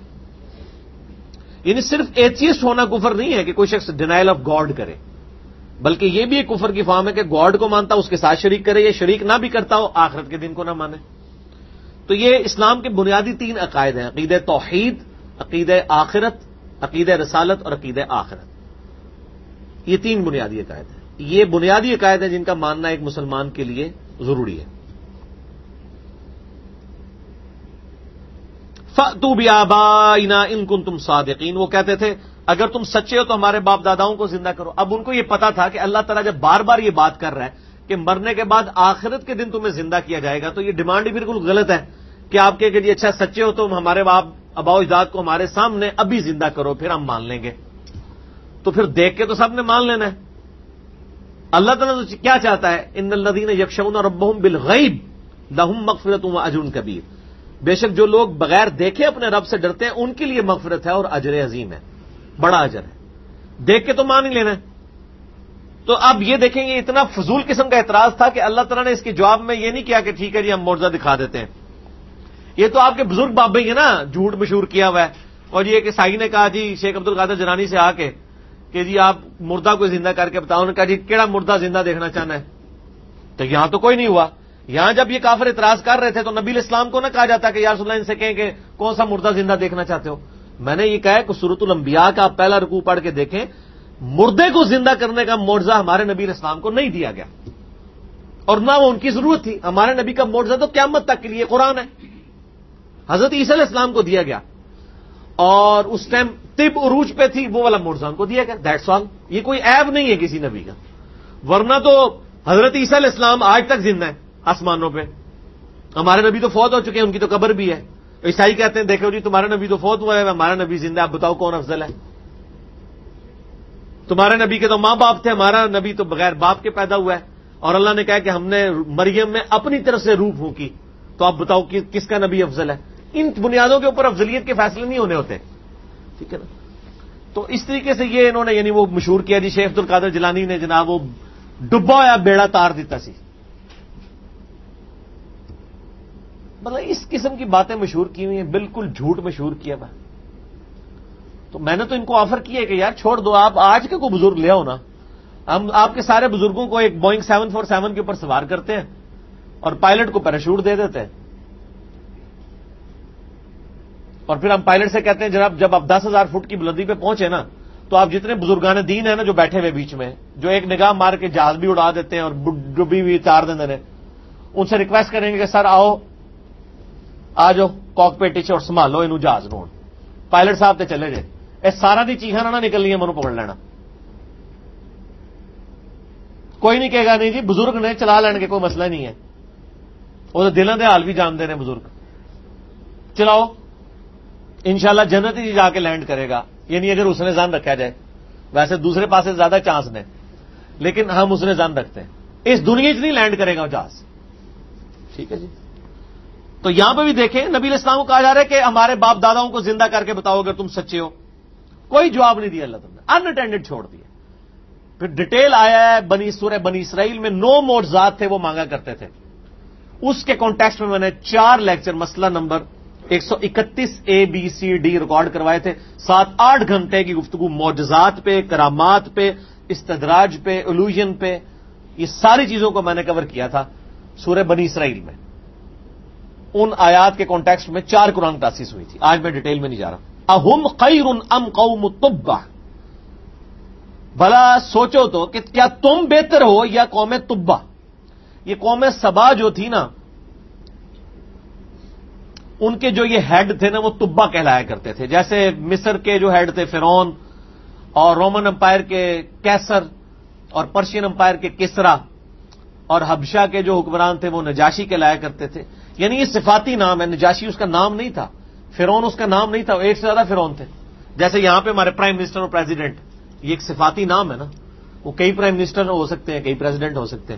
S1: یعنی صرف ایتھیسٹ ہونا کفر نہیں ہے کہ کوئی شخص ڈینائل آف گاڈ کرے، بلکہ یہ بھی ایک کفر کی فارم ہے کہ گاڈ کو مانتا اس کے ساتھ شریک کرے، یا شریک نہ بھی کرتا ہو آخرت کے دن کو نہ مانے. تو یہ اسلام کے بنیادی 3 عقائد ہیں: عقیدہ توحید، عقیدہ آخرت، عقیدہ رسالت اور عقیدہ آخرت. یہ 3 بنیادی عقائد ہیں. یہ بنیادی عقائد ہیں جن کا ماننا ایک مسلمان کے لیے ضروری ہے. فَأْتُوا بِآبَائِنَا إِن كُنتُمْ صَادِقِينَ، وہ کہتے تھے اگر تم سچے ہو تو ہمارے باپ داداؤں کو زندہ کرو. اب ان کو یہ پتا تھا کہ اللہ تعالیٰ جب بار بار یہ بات کر رہا ہے کہ مرنے کے بعد آخرت کے دن تمہیں زندہ کیا جائے گا، تو یہ ڈیمانڈ ہی بالکل غلط ہے کہ آپ کہ جی اچھا سچے ہو تو ہمارے باپ اباؤ اجداد کو ہمارے سامنے ابھی زندہ کرو پھر ہم مان لیں گے. تو پھر دیکھ کے تو سب نے مان لینا ہے. اللہ تعالیٰ تو کیا چاہتا ہے، ان الذین یخشون ربهم بالغیب لهم مغفرۃ واجر کبیر، بے شک جو لوگ بغیر دیکھے اپنے رب سے ڈرتے ہیں ان کے لیے مغفرت ہے اور اجر عظیم ہے، بڑا اجر ہے. دیکھ کے تو مان ہی لینا ہے. تو اب یہ دیکھیں گے اتنا فضول قسم کا اعتراض تھا کہ اللہ تعالیٰ نے اس کے جواب میں یہ نہیں کیا کہ ٹھیک ہے جی ہم معجزہ دکھا دیتے ہیں. یہ تو آپ کے بزرگ بابے ہی ہے نا، جھوٹ مشہور کیا ہوا ہے. اور یہ کہ سائی نے کہا جی شیخ عبد القادر جیلانی سے آ کے کہ جی آپ مردہ کو زندہ کر کے بتاؤ. انہوں نے کہا جی کیڑا مردہ زندہ دیکھنا چاہنا ہے؟ تو یہاں تو کوئی نہیں ہوا. یہاں جب یہ کافر اعتراض کر رہے تھے تو نبی اسلام کو نہ کہا جاتا کہ یا رسول اللہ ان سے کہیں کہ کون سا مردہ زندہ دیکھنا چاہتے ہو. میں نے یہ کہا کہ سورۃ الانبیاء کا آپ پہلا رکوع پڑھ کے دیکھیں، مردے کو زندہ کرنے کا معجزہ ہمارے نبی اسلام کو نہیں دیا گیا اور نہ وہ ان کی ضرورت تھی. ہمارے نبی کا معجزہ تو قیامت تک کے لیے قرآن ہے. حضرت عیسیٰ علیہ السلام کو دیا گیا اور اس ٹائم طب عروج پہ تھی، وہ والا معجزہ ان کو دیا گیا. That's all. یہ کوئی عیب نہیں ہے کسی نبی کا، ورنہ تو حضرت عیسیٰ علیہ السلام آج تک زندہ ہے آسمانوں پہ. ہمارے نبی تو فوت ہو چکے ہیں، ان کی تو قبر بھی ہے. عیسائی کہتے ہیں دیکھو جی تمہارا نبی تو فوت ہوا ہے، ہمارا نبی زندہ ہے، اب بتاؤ کون افضل ہے؟ تمہارے نبی کے تو ماں باپ تھے، ہمارا نبی تو بغیر باپ کے پیدا ہوا ہے. اور اللہ نے کہا کہ ہم نے مریم میں اپنی طرف سے روح پھونکی، تو اب بتاؤ کس کا نبی افضل ہے؟ ان بنیادوں کے اوپر افضلیت کے فیصلے نہیں ہونے ہوتے، ٹھیک ہے نا. تو اس طریقے سے یہ انہوں نے یعنی وہ مشہور کیا جی شیخ عبد القادر جیلانی نے جناب وہ ڈبا ہوا بیڑا تار دیتا سی. مطلب اس قسم کی باتیں مشہور کی ہوئی ہیں، بالکل جھوٹ مشہور کیا ہوا. تو میں نے تو ان کو آفر کیا ہے کہ یار چھوڑ دو، آپ آج کے کوئی بزرگ لے آؤ نا، ہم آپ کے سارے بزرگوں کو ایک بوئنگ 747 کے اوپر سوار کرتے ہیں اور پائلٹ کو پیراشوٹ دے دیتے ہیں، اور پھر ہم پائلٹ سے کہتے ہیں جناب جب آپ 10,000 فٹ کی بلندی پہ پہنچے نا تو آپ جتنے بزرگان دین ہیں نا جو بیٹھے ہوئے بیچ میں، جو ایک نگاہ مار کے جہاز بھی اڑا دیتے ہیں اور ڈبی ہوئی تار دیں دے، ان سے ریکویسٹ کریں گے کہ سر آؤ آ جاؤ کاک پیٹ اور سنبھالو انہوں جہاز نو. پائلٹ صاحب تے چلے جائے، اے سارا دی چیخاں نہ نکلنی ہے، منو پکڑ لینا. کوئی نہیں کہے گا نہیں جی بزرگ نے چلا لین کے کوئی مسئلہ نہیں ہے، وہ تو دلوں کے حال بھی جانتے ہیں بزرگ. چلاؤ انشاءاللہ جنت ہی جا کے لینڈ کرے گا، یعنی اگر اس نے ذہن رکھا جائے. ویسے دوسرے پاس سے زیادہ چانس نے، لیکن ہم اس نے ذہن رکھتے ہیں اس دنیا سے نہیں لینڈ کرے گا جہاز. ٹھیک ہے جی. تو یہاں پہ بھی دیکھیں نبی علیہ السلام کو کہا جا رہا ہے کہ ہمارے باپ داداؤں کو زندہ کر کے بتاؤ اگر تم سچے ہو. کوئی جواب نہیں دیا اللہ تعالیٰ نے، ان اٹینڈڈ چھوڑ دیا. پھر ڈیٹیل آیا ہے سورہ بنی اسرائیل میں 9 معجزات تھے وہ مانگا کرتے تھے. اس کے کانٹیکسٹ میں نے 4 لیکچر مسئلہ نمبر 131 ABCD ریکارڈ کروائے تھے. 7-8 گھنٹے کی گفتگو معجزات پہ، کرامات پہ، استدراج پہ، الوژن پہ، یہ ساری چیزوں کو میں نے کور کیا تھا سورہ بنی اسرائیل میں. ان آیات کے کانٹیکسٹ میں 4 قرآن کلاسز ہوئی تھی. آج میں ڈیٹیل میں نہیں جا رہا. اہم خیر ام قوم تبع، بھلا سوچو تو کہ کیا تم بہتر ہو یا قوم تبع. یہ قوم سبا جو تھی نا، ان کے جو یہ ہیڈ تھے نا وہ تبع کہلایا کرتے تھے. جیسے مصر کے جو ہیڈ تھے فرعون، اور رومن امپائر کے کیسر، اور پرشین امپائر کے کسرا، اور حبشہ کے جو حکمران تھے وہ نجاشی کہلایا کرتے تھے. یعنی یہ صفاتی نام ہے. نجاشی اس کا نام نہیں تھا، فرعون اس کا نام نہیں تھا. 8 سے زیادہ فرعون تھے. جیسے یہاں پہ ہمارے پرائم منسٹر اور پریزیڈنٹ، یہ ایک صفاتی نام ہے نا. وہ کئی پرائم منسٹر ہو سکتے ہیں، کئی پریزیڈنٹ ہو سکتے ہیں.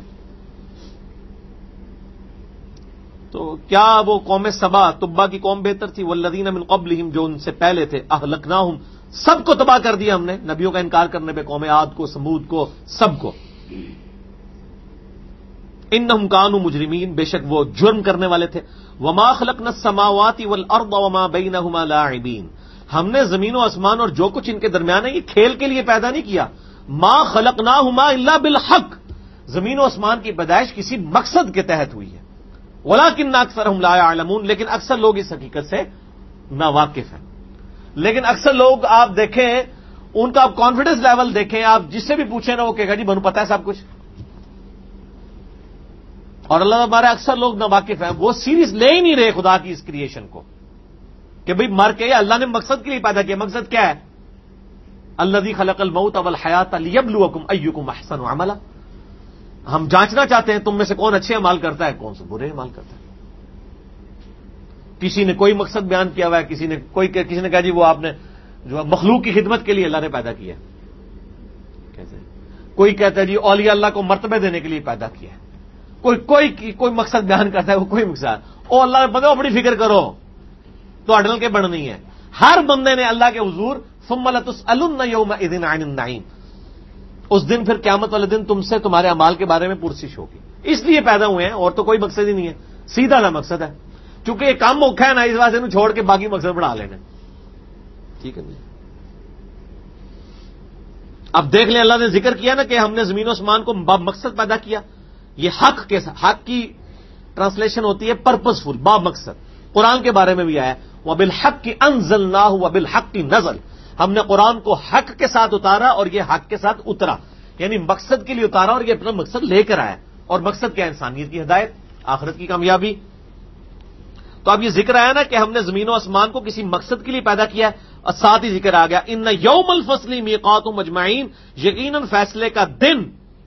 S1: تو کیا وہ قوم سبا، تبا کی قوم بہتر تھی؟ والذین من قبلہم، جو ان سے پہلے تھے، اہلکناہم، سب کو تباہ کر دیا ہم نے نبیوں کا انکار کرنے پہ. قوم عاد کو، سمود کو، سب کو. انہم کانوا مجرمین، بے شک وہ جرم کرنے والے تھے. وما خلقنا السماوات والارض وما بینہما لاعبین، ہم نے زمین و آسمان اور جو کچھ ان کے درمیان ہے یہ کھیل کے لیے پیدا نہیں کیا. ما خلقناہما الا بالحق، زمین و آسمان کی پیدائش کسی مقصد کے تحت ہوئی ہے. ولکن اکثرہم لا یعلمون، لیکن اکثر لوگ اس حقیقت سے ناواقف ہیں. لیکن اکثر لوگ آپ دیکھیں، ان کا آپ کانفیڈنس لیول دیکھیں، آپ جس سے بھی پوچھیں نا وہ کہے گا جی بنو پتہ ہے سب کچھ. اور اللہ ہمارے اکثر لوگ ناواقف ہیں، وہ سیریس لے ہی نہیں رہے خدا کی اس کریشن کو کہ بھئی مر کے اللہ نے مقصد کے لیے پیدا کیا. مقصد کیا ہے؟ الذی خلق الموت والحیات لیبلوکم ایکم احسن عملا، ہم جانچنا چاہتے ہیں تم میں سے کون اچھے اعمال کرتا ہے، کون سے برے اعمال کرتا ہے. کسی نے کوئی مقصد بیان کیا ہوا ہے، کسی نے کہا جی وہ آپ نے جو مخلوق کی خدمت کے لیے اللہ نے پیدا کیا ہے. کیسے؟ کوئی کہتا ہے جی اولیاء اللہ کو مرتبے دینے کے لیے پیدا کیا ہے. کوئی مقصد بیان کرتا ہے، وہ کوئی مقصد. او اللہ بندے بڑی فکر کرو تو اڈل کے بڑھنی ہے. ہر بندے نے اللہ کے حضور ثم لتسألن یومئذ عن النعیم، اس دن پھر قیامت والے دن تم سے تمہارے اعمال کے بارے میں پرسش ہوگی. اس لیے پیدا ہوئے ہیں، اور تو کوئی مقصد ہی نہیں ہے. سیدھا نہ مقصد ہے، چونکہ یہ کام اوکھا ہے نا، اس واسطے چھوڑ کے باقی مقصد بڑھا لینا. ٹھیک ہے جی. اب دیکھ لیں، اللہ نے ذکر کیا نا کہ ہم نے زمین و آسمان کو باب مقصد پیدا کیا. یہ حق کی ٹرانسلیشن ہوتی ہے پرپزفل، باب مقصد. قرآن کے بارے میں بھی آیا وَبِالْحَقِّ أَنزَلْنَاهُ وَبِالْحَقِّ نَزَلَ، ہم نے قرآن کو حق کے ساتھ اتارا اور یہ حق کے ساتھ اترا. یعنی مقصد کے لیے اتارا اور یہ اپنا مقصد لے کر آیا. اور مقصد کیا؟ انسانیت کی ہدایت، آخرت کی کامیابی. تو اب یہ ذکر آیا نا کہ ہم نے زمین و آسمان کو کسی مقصد کے لیے پیدا کیا ہے، اور ساتھ ہی ذکر آ گیا ان یوم الفصل میقاتہم اجمعین، یقیناً فیصلے کا دن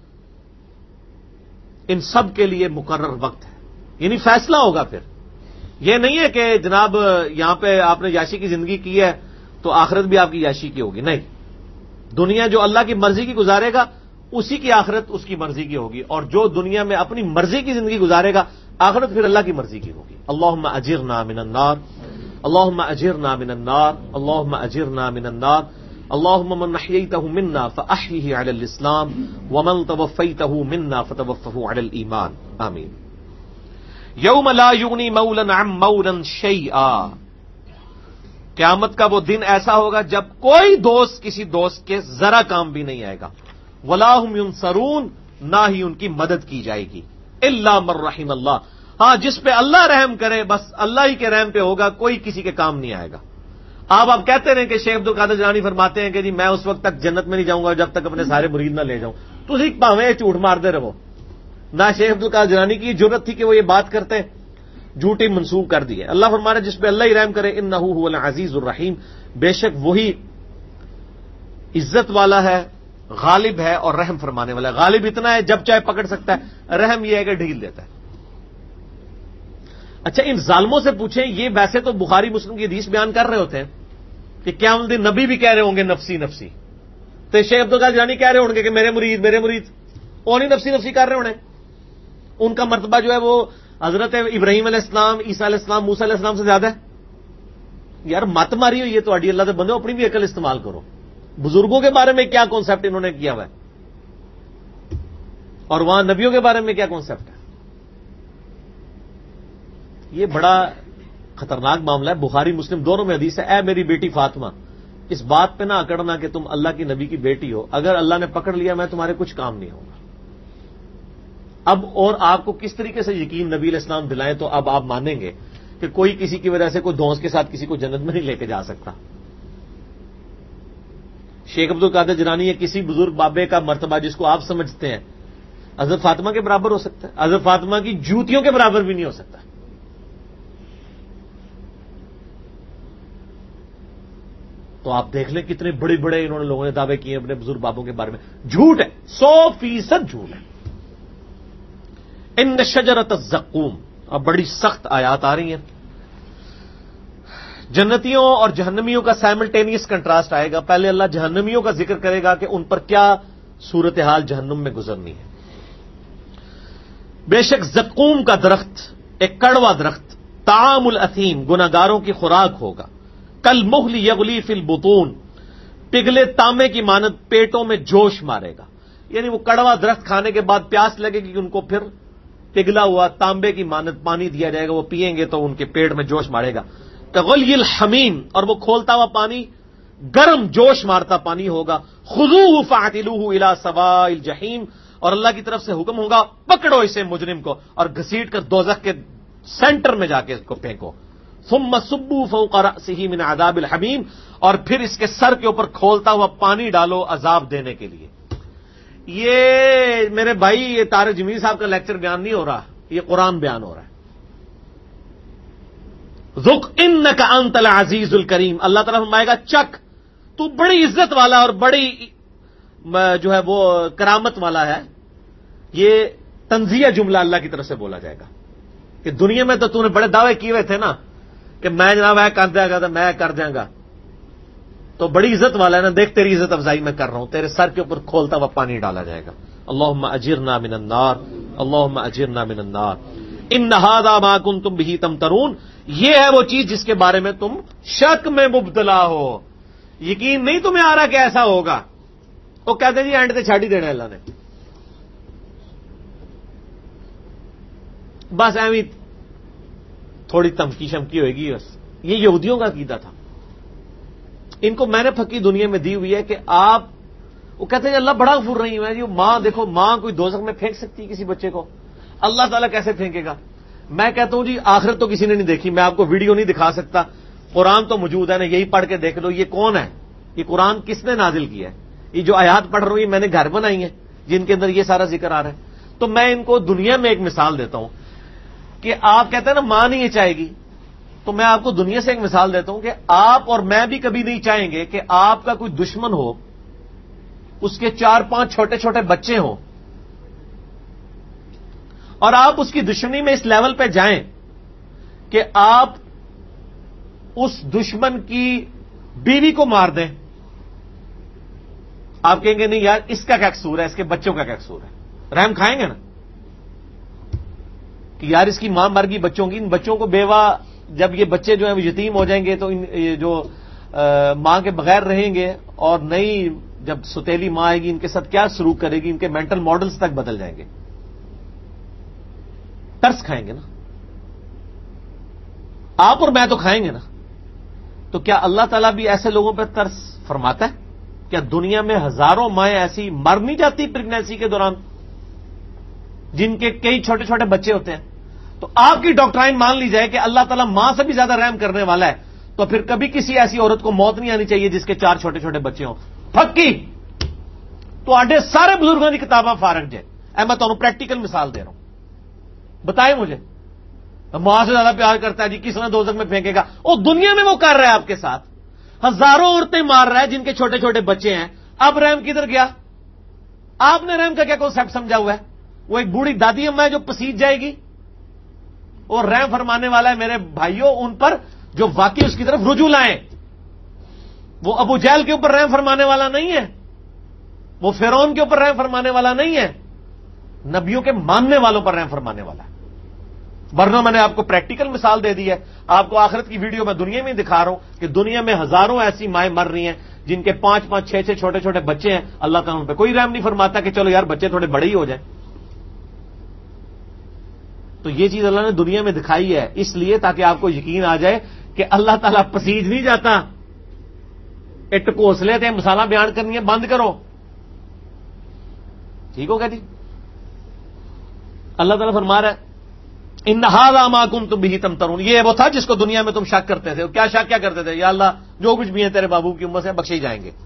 S1: ان سب کے لیے مقرر وقت ہے. یعنی فیصلہ ہوگا. پھر یہ نہیں ہے کہ جناب یہاں پہ آپ نے یاشی کی زندگی کی ہے تو آخرت بھی آپ کی یاشی کی ہوگی. نہیں، دنیا جو اللہ کی مرضی کی گزارے گا اسی کی آخرت اس کی مرضی کی ہوگی، اور جو دنیا میں اپنی مرضی کی زندگی گزارے گا آخرت پھر اللہ کی مرضی کی ہوگی. اللہم اجرنا من النار، اللہم اجرنا من النار، اللہم اجرنا من النار. اللہم من احییتہ منا فاحیہ علی الاسلام ومن توفیتہ منا فتوفہ علی الایمان. آمین. یوم لا یغنی مولا عن مولا شیئا، قیامت کا وہ دن ایسا ہوگا جب کوئی دوست کسی دوست کے ذرا کام بھی نہیں آئے گا. ولا هم ینصرون، نہ ہی ان کی مدد کی جائے گی. الا من رحم اللہ، ہاں جس پہ اللہ رحم کرے بس اللہ ہی کے رحم پہ ہوگا، کوئی کسی کے کام نہیں آئے گا. آپ کہتے رہیں کہ شیخ عبد القادر جیلانی فرماتے ہیں کہ جی میں اس وقت تک جنت میں نہیں جاؤں گا جب تک اپنے سارے مرید نہ لے جاؤں. تو اسی پاویں جھوٹ مارتے رہو. نہ شیخ عبد القادر جیلانی کی ضرورت تھی کہ وہ یہ بات کرتے، جھوٹی منسوب کر دی ہے. اللہ فرمانا جس پہ اللہ ہی رحم کرے انہ هو العزیز الرحیم، بے شک وہی عزت والا ہے، غالب ہے اور رحم فرمانے والا ہے. غالب اتنا ہے جب چاہے پکڑ سکتا ہے، رحم یہ ہے کہ ڈھیل دیتا ہے. اچھا ان ظالموں سے پوچھیں، یہ ویسے تو بخاری مسلم کی حدیث بیان کر رہے ہوتے ہیں کہ قیامت دن نبی بھی کہہ رہے ہوں گے نفسی نفسی، تو شیخ عبد القادر جیلانی کہہ رہے ہوں گے کہ میرے مرید میرے مرید، اور نہیں نفسی نفسی کر رہے ہونے. ان کا مرتبہ جو ہے وہ حضرت ابراہیم علیہ السلام، عیسیٰ علیہ السلام، موسیٰ علیہ السلام سے زیادہ ہے. یار مت ماری ہوئی ہے تو اللہ سے بندو، اپنی بھی عقل استعمال کرو. بزرگوں کے بارے میں کیا کانسیپٹ انہوں نے کیا ہوا ہے اور وہاں نبیوں کے بارے میں کیا کانسیپٹ ہے. یہ بڑا خطرناک معاملہ ہے، بخاری مسلم دونوں میں حدیث ہے، اے میری بیٹی فاطمہ اس بات پہ نہ اکڑنا کہ تم اللہ کی نبی کی بیٹی ہو، اگر اللہ نے پکڑ لیا میں تمہارے کچھ کام نہیں ہوگا۔ اب اور آپ کو کس طریقے سے یقین نبی علیہ السلام دلائیں تو اب آپ مانیں گے کہ کوئی کسی کی وجہ سے کوئی دھونس کے ساتھ کسی کو جنت میں نہیں لے کے جا سکتا۔ شیخ عبد القادر جیلانی یا کسی بزرگ بابے کا مرتبہ جس کو آپ سمجھتے ہیں حضرت فاطمہ کے برابر ہو سکتا ہے؟ حضرت فاطمہ کی جوتیوں کے برابر بھی نہیں ہو سکتا۔ تو آپ دیکھ لیں کتنے بڑے بڑے انہوں نے لوگوں نے دعوے کیے اپنے بزرگ بابوں کے بارے میں، جھوٹ ہے، 100% جھوٹ ہے۔ ان شجرۃ الزقوم، اب بڑی سخت آیات آ رہی ہیں، جنتیوں اور جہنمیوں کا سائملٹینیس کنٹراسٹ آئے گا۔ پہلے اللہ جہنمیوں کا ذکر کرے گا کہ ان پر کیا صورتحال جہنم میں گزرنی ہے۔ بے شک زقوم کا درخت ایک کڑوا درخت، طعام الاثیم گناہگاروں کی خوراک ہوگا، کل مہل یغلی فی البطون پگھلے تانبے کی مانند پیٹوں میں جوش مارے گا، یعنی وہ کڑوا درخت کھانے کے بعد پیاس لگے گی کہ ان کو پھر پگھلا ہوا تانبے کی مانند پانی دیا جائے گا، وہ پیئیں گے تو ان کے پیٹ میں جوش مارے گا۔ کغلی الحمیم، اور وہ کھولتا ہوا پانی گرم جوش مارتا پانی ہوگا۔ خذوہ فاعتلوہ الی سواء الجحیم، اور اللہ کی طرف سے حکم ہوگا پکڑو اسے مجرم کو اور گھسیٹ کر دوزخ کے سینٹر میں جا کے اس کو پھینکو۔ ثم صبوا فوق رأسہ من عذاب الحمیم، اور پھر اس کے سر کے اوپر کھولتا ہوا پانی ڈالو عذاب دینے کے لیے۔ یہ میرے بھائی یہ طارق جمیل صاحب کا لیکچر بیان نہیں ہو رہا، یہ قرآن بیان ہو رہا ہے۔ ذق انک انت العزیز الکریم، اللہ تعالیٰ فرمائے گا چک، تو بڑی عزت والا اور بڑی جو ہے وہ کرامت والا ہے۔ یہ تنزیہ جملہ اللہ کی طرف سے بولا جائے گا کہ دنیا میں تو نے بڑے دعوے کیے ہوئے تھے نا کہ میں جناب کر دیا گا تو میں کر دیا گا، تو بڑی عزت والا ہے نا، دیکھ تیری عزت افزائی میں کر رہا ہوں، تیرے سر کے اوپر کھولتا ہوا پانی ڈالا جائے گا۔ اللہم اجرنا من النار، اللہم اجرنا من النار، ان ھذا ما کنتم بہ تمترون، یہ ہے وہ چیز جس کے بارے میں تم شک میں مبتلا ہو، یقین نہیں تمہیں آ رہا کہ ایسا ہوگا۔ وہ کہتے جی اینڈ تے چھاڑ ہی دینا اللہ نے، بس ایویں تھوڑی تمکی شمکی ہوئے گی بس۔ یہ یہودیوں کا عقیدہ تھا، ان کو میں نے پھکی دنیا میں دی ہوئی ہے کہ آپ، وہ کہتے ہیں اللہ بڑا غفور رحیم ہے جی، ماں دیکھو ماں کوئی دوزخ میں پھینک سکتی ہے کسی بچے کو، اللہ تعالیٰ کیسے پھینکے گا؟ میں کہتا ہوں جی آخرت تو کسی نے نہیں دیکھی، میں آپ کو ویڈیو نہیں دکھا سکتا، قرآن تو موجود ہے نا، یہی پڑھ کے دیکھ لو یہ کون ہے، یہ قرآن کس نے نازل کیا ہے، یہ جو آیات پڑھ رہی ہیں میں نے گھر بنائی ہیں جن کے اندر یہ سارا ذکر آ رہا ہے۔ تو میں ان کو دنیا میں ایک مثال دیتا ہوں کہ آپ کہتے ہیں نا ماں نہیں یہ چاہے گی، تو میں آپ کو دنیا سے ایک مثال دیتا ہوں کہ آپ اور میں بھی کبھی نہیں چاہیں گے کہ آپ کا کوئی دشمن ہو، اس کے 4-5 چھوٹے چھوٹے بچے ہوں، اور آپ اس کی دشمنی میں اس لیول پہ جائیں کہ آپ اس دشمن کی بیوی کو مار دیں۔ آپ کہیں گے نہیں یار اس کا کیا قصور ہے، اس کے بچوں کا کیا قصور ہے، رحم کھائیں گے نا کہ یار اس کی ماں مر گئی بچوں کی، ان بچوں کو بیوہ، جب یہ بچے جو ہیں وہ یتیم ہو جائیں گے تو یہ جو ماں کے بغیر رہیں گے اور نئی جب ستیلی ماں آئے گی ان کے ساتھ کیا سلوک کرے گی، ان کے مینٹل ماڈلز تک بدل جائیں گے، ترس کھائیں گے نا، آپ اور میں تو کھائیں گے نا۔ تو کیا اللہ تعالیٰ بھی ایسے لوگوں پہ ترس فرماتا ہے؟ کیا دنیا میں ہزاروں مائیں ایسی مر نہیں جاتی پریگنینسی کے دوران جن کے کئی چھوٹے چھوٹے بچے ہوتے ہیں؟ تو آپ کی ڈاکٹرائن مان لی جائے کہ اللہ تعالیٰ ماں سے بھی زیادہ رحم کرنے والا ہے، تو پھر کبھی کسی ایسی عورت کو موت نہیں آنی چاہیے جس کے 4 چھوٹے چھوٹے بچے ہوں۔ پھکی تو آڈے سارے بزرگوں کی کتاباں فارغ جائے، میں تمہیں پریکٹیکل مثال دے رہا ہوں، بتائیں مجھے ماں سے زیادہ پیار کرتا ہے جی کس نے دوزخ میں پھینکے گا؟ وہ دنیا میں وہ کر رہا ہے آپ کے ساتھ، ہزاروں عورتیں مار رہا ہے جن کے چھوٹے چھوٹے بچے ہیں، اب رحم کدھر گیا؟ آپ نے رحم کا کیا کانسیپٹ سمجھا ہوا ہے؟ وہ ایک بوڑھی دادی اماں ہے جو پسیج جائے گی، اور رحم فرمانے والا ہے میرے بھائیوں ان پر جو واقعی اس کی طرف رجوع لائیں۔ وہ ابو جہل کے اوپر رحم فرمانے والا نہیں ہے، وہ فرعون کے اوپر رحم فرمانے والا نہیں ہے، نبیوں کے ماننے والوں پر رحم فرمانے والا ہے۔ ورنہ میں نے آپ کو پریکٹیکل مثال دے دی ہے، آپ کو آخرت کی ویڈیو میں دنیا میں دکھا رہا ہوں کہ دنیا میں ہزاروں ایسی مائیں مر رہی ہیں جن کے 5-5 6-6 چھوٹے چھوٹے بچے ہیں، اللہ تعالیٰ ان پہ کوئی رحم نہیں فرماتا کہ چلو یار بچے تھوڑے بڑے ہی ہو جائیں۔ تو یہ چیز اللہ نے دنیا میں دکھائی ہے اس لیے تاکہ آپ کو یقین آ جائے کہ اللہ تعالیٰ پسیج نہیں جاتا. اٹ کوسلے تھے مثالہ بیان کرنی ہے بند کرو. ٹھیک ہوگا جی. اللہ تعالیٰ فرما رہا ہے ان ھذا ما کنتم بہ تمترون، یہ وہ تھا جس کو دنیا میں تم شک کرتے تھے. کیا شک کیا کرتے تھے؟ یا اللہ جو کچھ بھی ہیں تیرے بابو کی امت سے بخشے جائیں گے.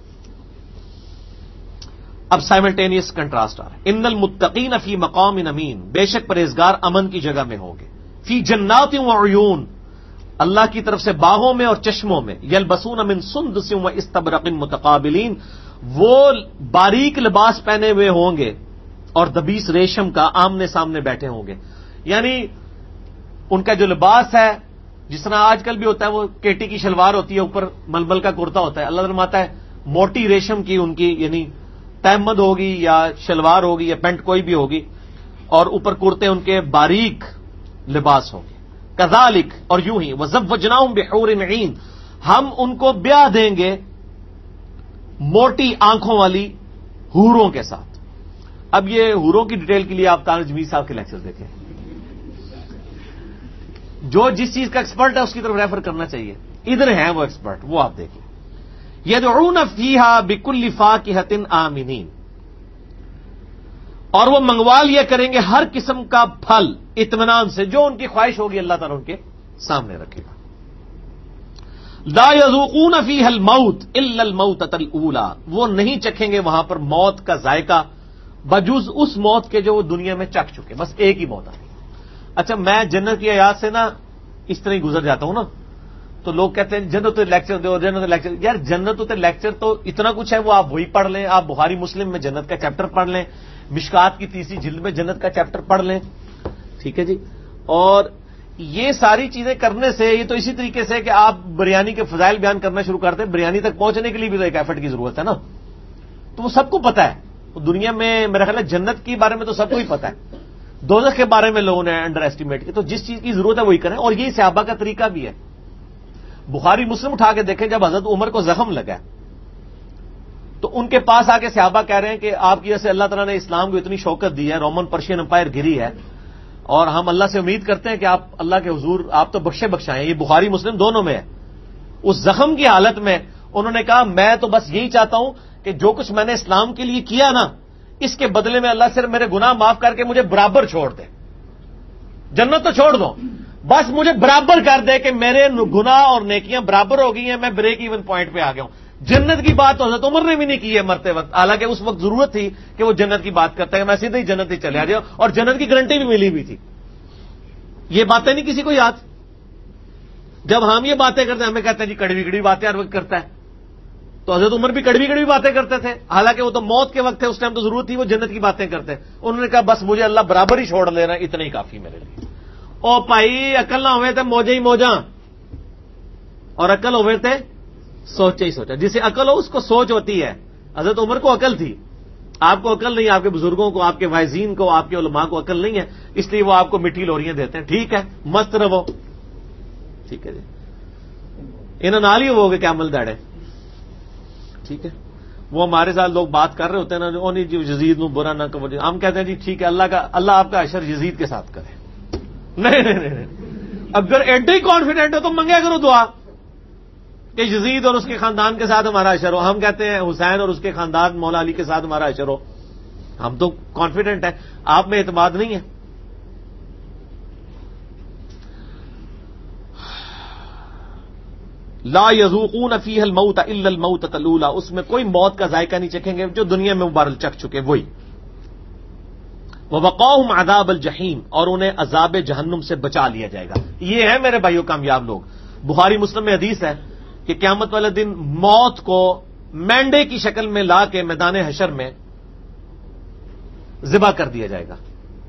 S1: اب سائملٹینیس کنٹراسٹ آ رہا ہے. ان المتقین فی مقام امین، بے شک پرہیزگار امن کی جگہ میں ہوں گے. فی جنات و عیون، اللہ کی طرف سے باغوں میں اور چشموں میں. یلبسون من سندس و استبرق متقابلین، وہ باریک لباس پہنے ہوئے ہوں گے اور دبیس ریشم کا آمنے سامنے بیٹھے ہوں گے. یعنی ان کا جو لباس ہے جس طرح آج کل بھی ہوتا ہے، وہ کیٹی کی شلوار ہوتی ہے، اوپر ململ کا کرتا ہوتا ہے. اللہ فرماتا ہے موٹی ریشم کی ان کی یعنی تہمد ہوگی یا شلوار ہوگی یا پینٹ کوئی بھی ہوگی، اور اوپر کرتے ان کے باریک لباس ہوں گے. کذالک، اور یوں ہی وزوجناہم بحور عین، ہم ان کو بیاہ دیں گے موٹی آنکھوں والی حوروں کے ساتھ. اب یہ حوروں کی ڈیٹیل کے لیے آپ طارق جمیل صاحب کے لیکچر دیکھیں. جو جس چیز کا ایکسپرٹ ہے اس کی طرف ریفر کرنا چاہیے. ادھر ہیں وہ ایکسپرٹ، وہ آپ دیکھیں. یدعون فیہا بکل فاکہۃ آمنین، اور وہ منگوا لیا کریں گے ہر قسم کا پھل اطمینان سے، جو ان کی خواہش ہوگی اللہ تعالیٰ ان کے سامنے رکھے گا. لا یذوقون فیہا الموت الا الموتۃ الاولی، وہ نہیں چکھیں گے وہاں پر موت کا ذائقہ بجز اس موت کے جو وہ دنیا میں چکھ چکے. بس ایک ہی موت آئی. اچھا میں جنت کی آیات سے نا اس طرح ہی گزر جاتا ہوں نا، تو لوگ کہتے ہیں جنت لیکچر دو، جنت لیکچر. یار جنت لیکچر تو اتنا کچھ ہے، وہ آپ وہی پڑھ لیں. آپ بخاری مسلم میں جنت کا چیپٹر پڑھ لیں، مشکات کی 3 جلد میں جنت کا چیپٹر پڑھ لیں. ٹھیک ہے جی. اور یہ ساری چیزیں کرنے سے یہ تو اسی طریقے سے کہ آپ بریانی کے فضائل بیان کرنا شروع کرتے ہیں. بریانی تک پہنچنے کے لیے بھی تو ایک ایفرٹ کی ضرورت ہے نا. تو وہ سب کو پتا ہے. دنیا میں میرا خیال ہے جنت کے بارے میں تو سب کو ہی پتا ہے، دوزخ کے بارے میں لوگوں نے انڈر ایسٹیمیٹ کی. تو جس چیز کی ضرورت ہے وہی کریں. اور یہ صحابہ کا طریقہ بھی ہے. بخاری مسلم اٹھا کے دیکھیں، جب حضرت عمر کو زخم لگا تو ان کے پاس آ کے صحابہ کہہ رہے ہیں کہ آپ کی وجہ سے اللہ تعالیٰ نے اسلام کو اتنی شوکت دی ہے، رومن پرشین امپائر گری ہے، اور ہم اللہ سے امید کرتے ہیں کہ آپ اللہ کے حضور آپ تو بخشے بخشائیں. یہ بخاری مسلم دونوں میں ہے. اس زخم کی حالت میں انہوں نے کہا میں تو بس یہی چاہتا ہوں کہ جو کچھ میں نے اسلام کے لیے کیا نا، اس کے بدلے میں اللہ صرف میرے گناہ معاف کر کے مجھے برابر چھوڑ دے. جنت تو چھوڑ دو، بس مجھے برابر کر دے کہ میرے گناہ اور نیکیاں برابر ہو گئی ہیں، میں بریک ایون پوائنٹ پہ آ گیا ہوں. جنت کی بات تو حضرت عمر نے بھی نہیں کی ہے مرتے وقت، حالانکہ اس وقت ضرورت تھی کہ وہ جنت کی بات کرتے ہیں. میں سیدھے ہی جنت ہی چلے آ جاؤ، اور جنت کی گارنٹی بھی ملی ہوئی تھی. یہ باتیں نہیں کسی کو یاد. جب ہم یہ باتیں کرتے ہیں ہمیں کہتے ہیں جی کڑوی کڑوی باتیں ہر وقت کرتا ہے. تو حضرت عمر بھی کڑوی کڑوی باتیں کرتے تھے، حالانکہ وہ تو موت کے وقت تھے، اس ٹائم تو ضرورت تھی وہ جنت کی باتیں کرتے. انہوں نے کہا بس مجھے اللہ برابر ہی چھوڑ لینا، اتنا ہی کافی میرے لیے. او بھائی عقل نہ ہوئے تھے موجے ہی موجاں، اور عقل ہوئے تھے سوچے ہی سوچا. جسے عقل ہو اس کو سوچ ہوتی ہے. حضرت عمر کو عقل تھی، آپ کو عقل نہیں. آپ کے بزرگوں کو، آپ کے وائزین کو، آپ کے علماء کو عقل نہیں ہے، اس لیے وہ آپ کو مٹھی لوریاں دیتے ہیں. ٹھیک ہے مست رہو. ٹھیک ہے جی. انہوں نال ہی ہو گئے کیا عمل داڑے. ٹھیک ہے. وہ ہمارے ساتھ لوگ بات کر رہے ہوتے ہیں نا، جو نہیں جی یزید نو برا نہ کرو. ہم کہتے ہیں جی ٹھیک ہے اللہ آپ کا حشر یزید کے ساتھ کرے. نہیں اگر ایڈے ہی کانفیڈنٹ ہو تو منگیا کرو دعا کہ یزید اور اس کے خاندان کے ساتھ ہمارا حشر ہو. ہم کہتے ہیں حسین اور اس کے خاندان مولا علی کے ساتھ ہمارا حشر ہو. ہم تو کانفیڈنٹ ہیں، آپ میں اعتماد نہیں ہے. لا یذوقون فیہا الموت الا الموتۃ الاولی، اس میں کوئی موت کا ذائقہ نہیں چکھیں گے جو دنیا میں مبارل چکھ چکے وہی. ووقاہم عذاب الجحیم، اور انہیں عذاب جہنم سے بچا لیا جائے گا. یہ ہے میرے بھائیوں کامیاب لوگ. بخاری مسلم میں حدیث ہے کہ قیامت والے دن موت کو مینڈے کی شکل میں لا کے میدان حشر میں ذبح کر دیا جائے گا.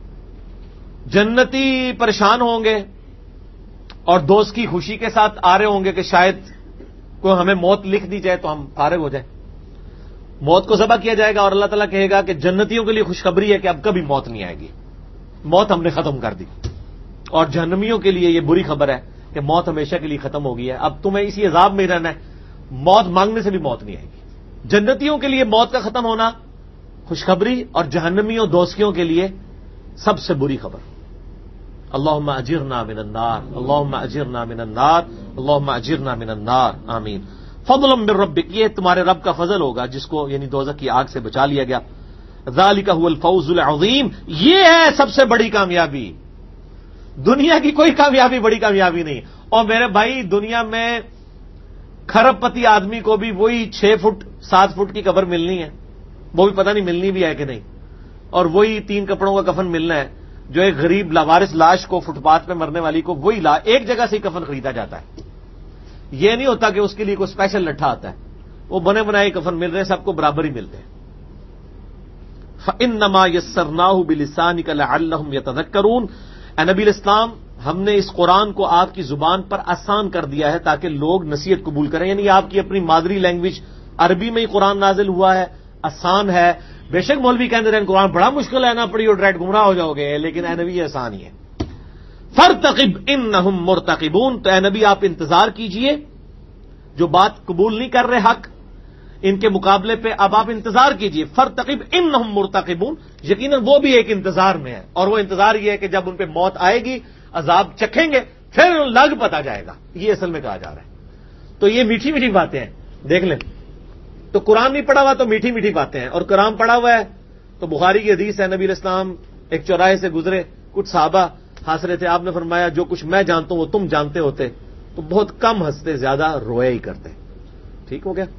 S1: جنتی پریشان ہوں گے اور دوست کی خوشی کے ساتھ آ رہے ہوں گے کہ شاید کوئی ہمیں موت لکھ دی جائے تو ہم فارغ ہو جائیں. موت کو ذبح کیا جائے گا اور اللہ تعالیٰ کہے گا کہ جنتیوں کے لیے خوشخبری ہے کہ اب کبھی موت نہیں آئے گی، موت ہم نے ختم کر دی. اور جہنمیوں کے لیے یہ بری خبر ہے کہ موت ہمیشہ کے لیے ختم ہو گئی ہے، اب تمہیں اسی عذاب میں رہنا ہے، موت مانگنے سے بھی موت نہیں آئے گی. جنتیوں کے لیے موت کا ختم ہونا خوشخبری، اور جہنمیوں دوستیوں کے لیے سب سے بری خبر. اللہم اجرنا من النار، اللہم اجرنا من النار، اللہم اجرنا من النار، آمین۔ فضل من ربک، یہ تمہارے رب کا فضل ہوگا جس کو یعنی دوزخ کی آگ سے بچا لیا گیا۔ ذالک هو الفوز العظیم، یہ ہے سب سے بڑی کامیابی، دنیا کی کوئی کامیابی بڑی کامیابی نہیں۔ اور میرے بھائی دنیا میں کھرب پتی آدمی کو بھی وہی 6 فٹ 7 فٹ کی قبر ملنی ہے، وہ بھی پتہ نہیں ملنی بھی ہے کہ نہیں، اور وہی 3 کپڑوں کا کفن ملنا ہے، جو ایک غریب لاوارث لاش کو فٹ پاتھ پہ مرنے والی کو وہی ایک جگہ سے ہی کفن خریدا جاتا ہے۔ یہ نہیں ہوتا کہ اس کے لیے کوئی اسپیشل لٹھا آتا ہے، وہ بنے بنائے کفن مل رہے ہیں، سب کو برابر ہی ملتے ہیں۔ فَإِنَّمَا يَسَّرْنَاهُ بِلِسَانِكَ لَعَلَّهُمْ يَتَذَكَّرُونَ، اے نبی الاسلام ہم نے اس قرآن کو آپ کی زبان پر آسان کر دیا ہے تاکہ لوگ نصیحت قبول کریں، یعنی آپ کی اپنی مادری لینگویج عربی میں ہی قرآن نازل ہوا ہے، آسان ہے۔ بے شک مولوی کہتے رہے قرآن بڑا مشکل ہے نا، پڑھی اور ڈائریکٹ گمراہ ہو جاؤ گے، لیکن اے نبی یہ آسان ہی ہے۔ فَارْتَقِبْ إِنَّهُمْ مُرْتَقِبُونَ، تو اے نبی آپ انتظار کیجئے، جو بات قبول نہیں کر رہے حق ان کے مقابلے پہ اب آپ انتظار کیجئے۔ فَارْتَقِبْ إِنَّهُمْ مُرْتَقِبُونَ، یقیناً وہ بھی ایک انتظار میں ہے، اور وہ انتظار یہ ہے کہ جب ان پہ موت آئے گی، عذاب چکھیں گے، پھر لگ پتا جائے گا، یہ اصل میں کہا جا رہا ہے۔ تو یہ میٹھی میٹھی باتیں ہیں، دیکھ لیں، تو قرآن نہیں پڑھا ہوا تو میٹھی میٹھی باتیں ہیں، اور قرآن پڑھا ہوا ہے تو بخاری کی حدیث ہے، نبی علیہ السلام ایک چوراہے سے گزرے، کچھ صحابہ ہنس رہے تھے، آپ نے فرمایا جو کچھ میں جانتا ہوں وہ تم جانتے ہوتے تو بہت کم ہنستے، زیادہ رویا ہی کرتے۔ ٹھیک ہو گیا،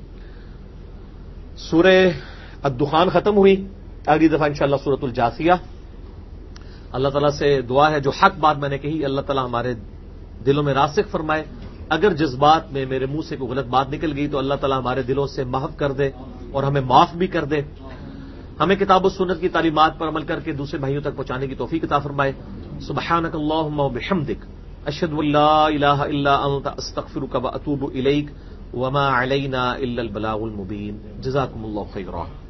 S1: سورہ الدخان ختم ہوئی، اگلی دفعہ انشاءاللہ سورۃ الجاثیہ۔ اللہ تعالیٰ سے دعا ہے جو حق بات میں نے کہی اللہ تعالیٰ ہمارے دلوں میں راسخ فرمائے، اگر جذبات میں میرے منہ سے کوئی غلط بات نکل گئی تو اللہ تعالیٰ ہمارے دلوں سے محو کر دے اور ہمیں معاف بھی کر دے، ہمیں کتاب و سنت کی تعلیمات پر عمل کر کے دوسرے بھائیوں تک پہنچانے کی توفیق عطا فرمائے۔ سبحانک اللہم و بحمدک، اشہد ان لا الہ الا انت، استغفرک و اتوب الیک، وما علینا الا البلاغ المبین۔ جزاکم اللہ خیرا۔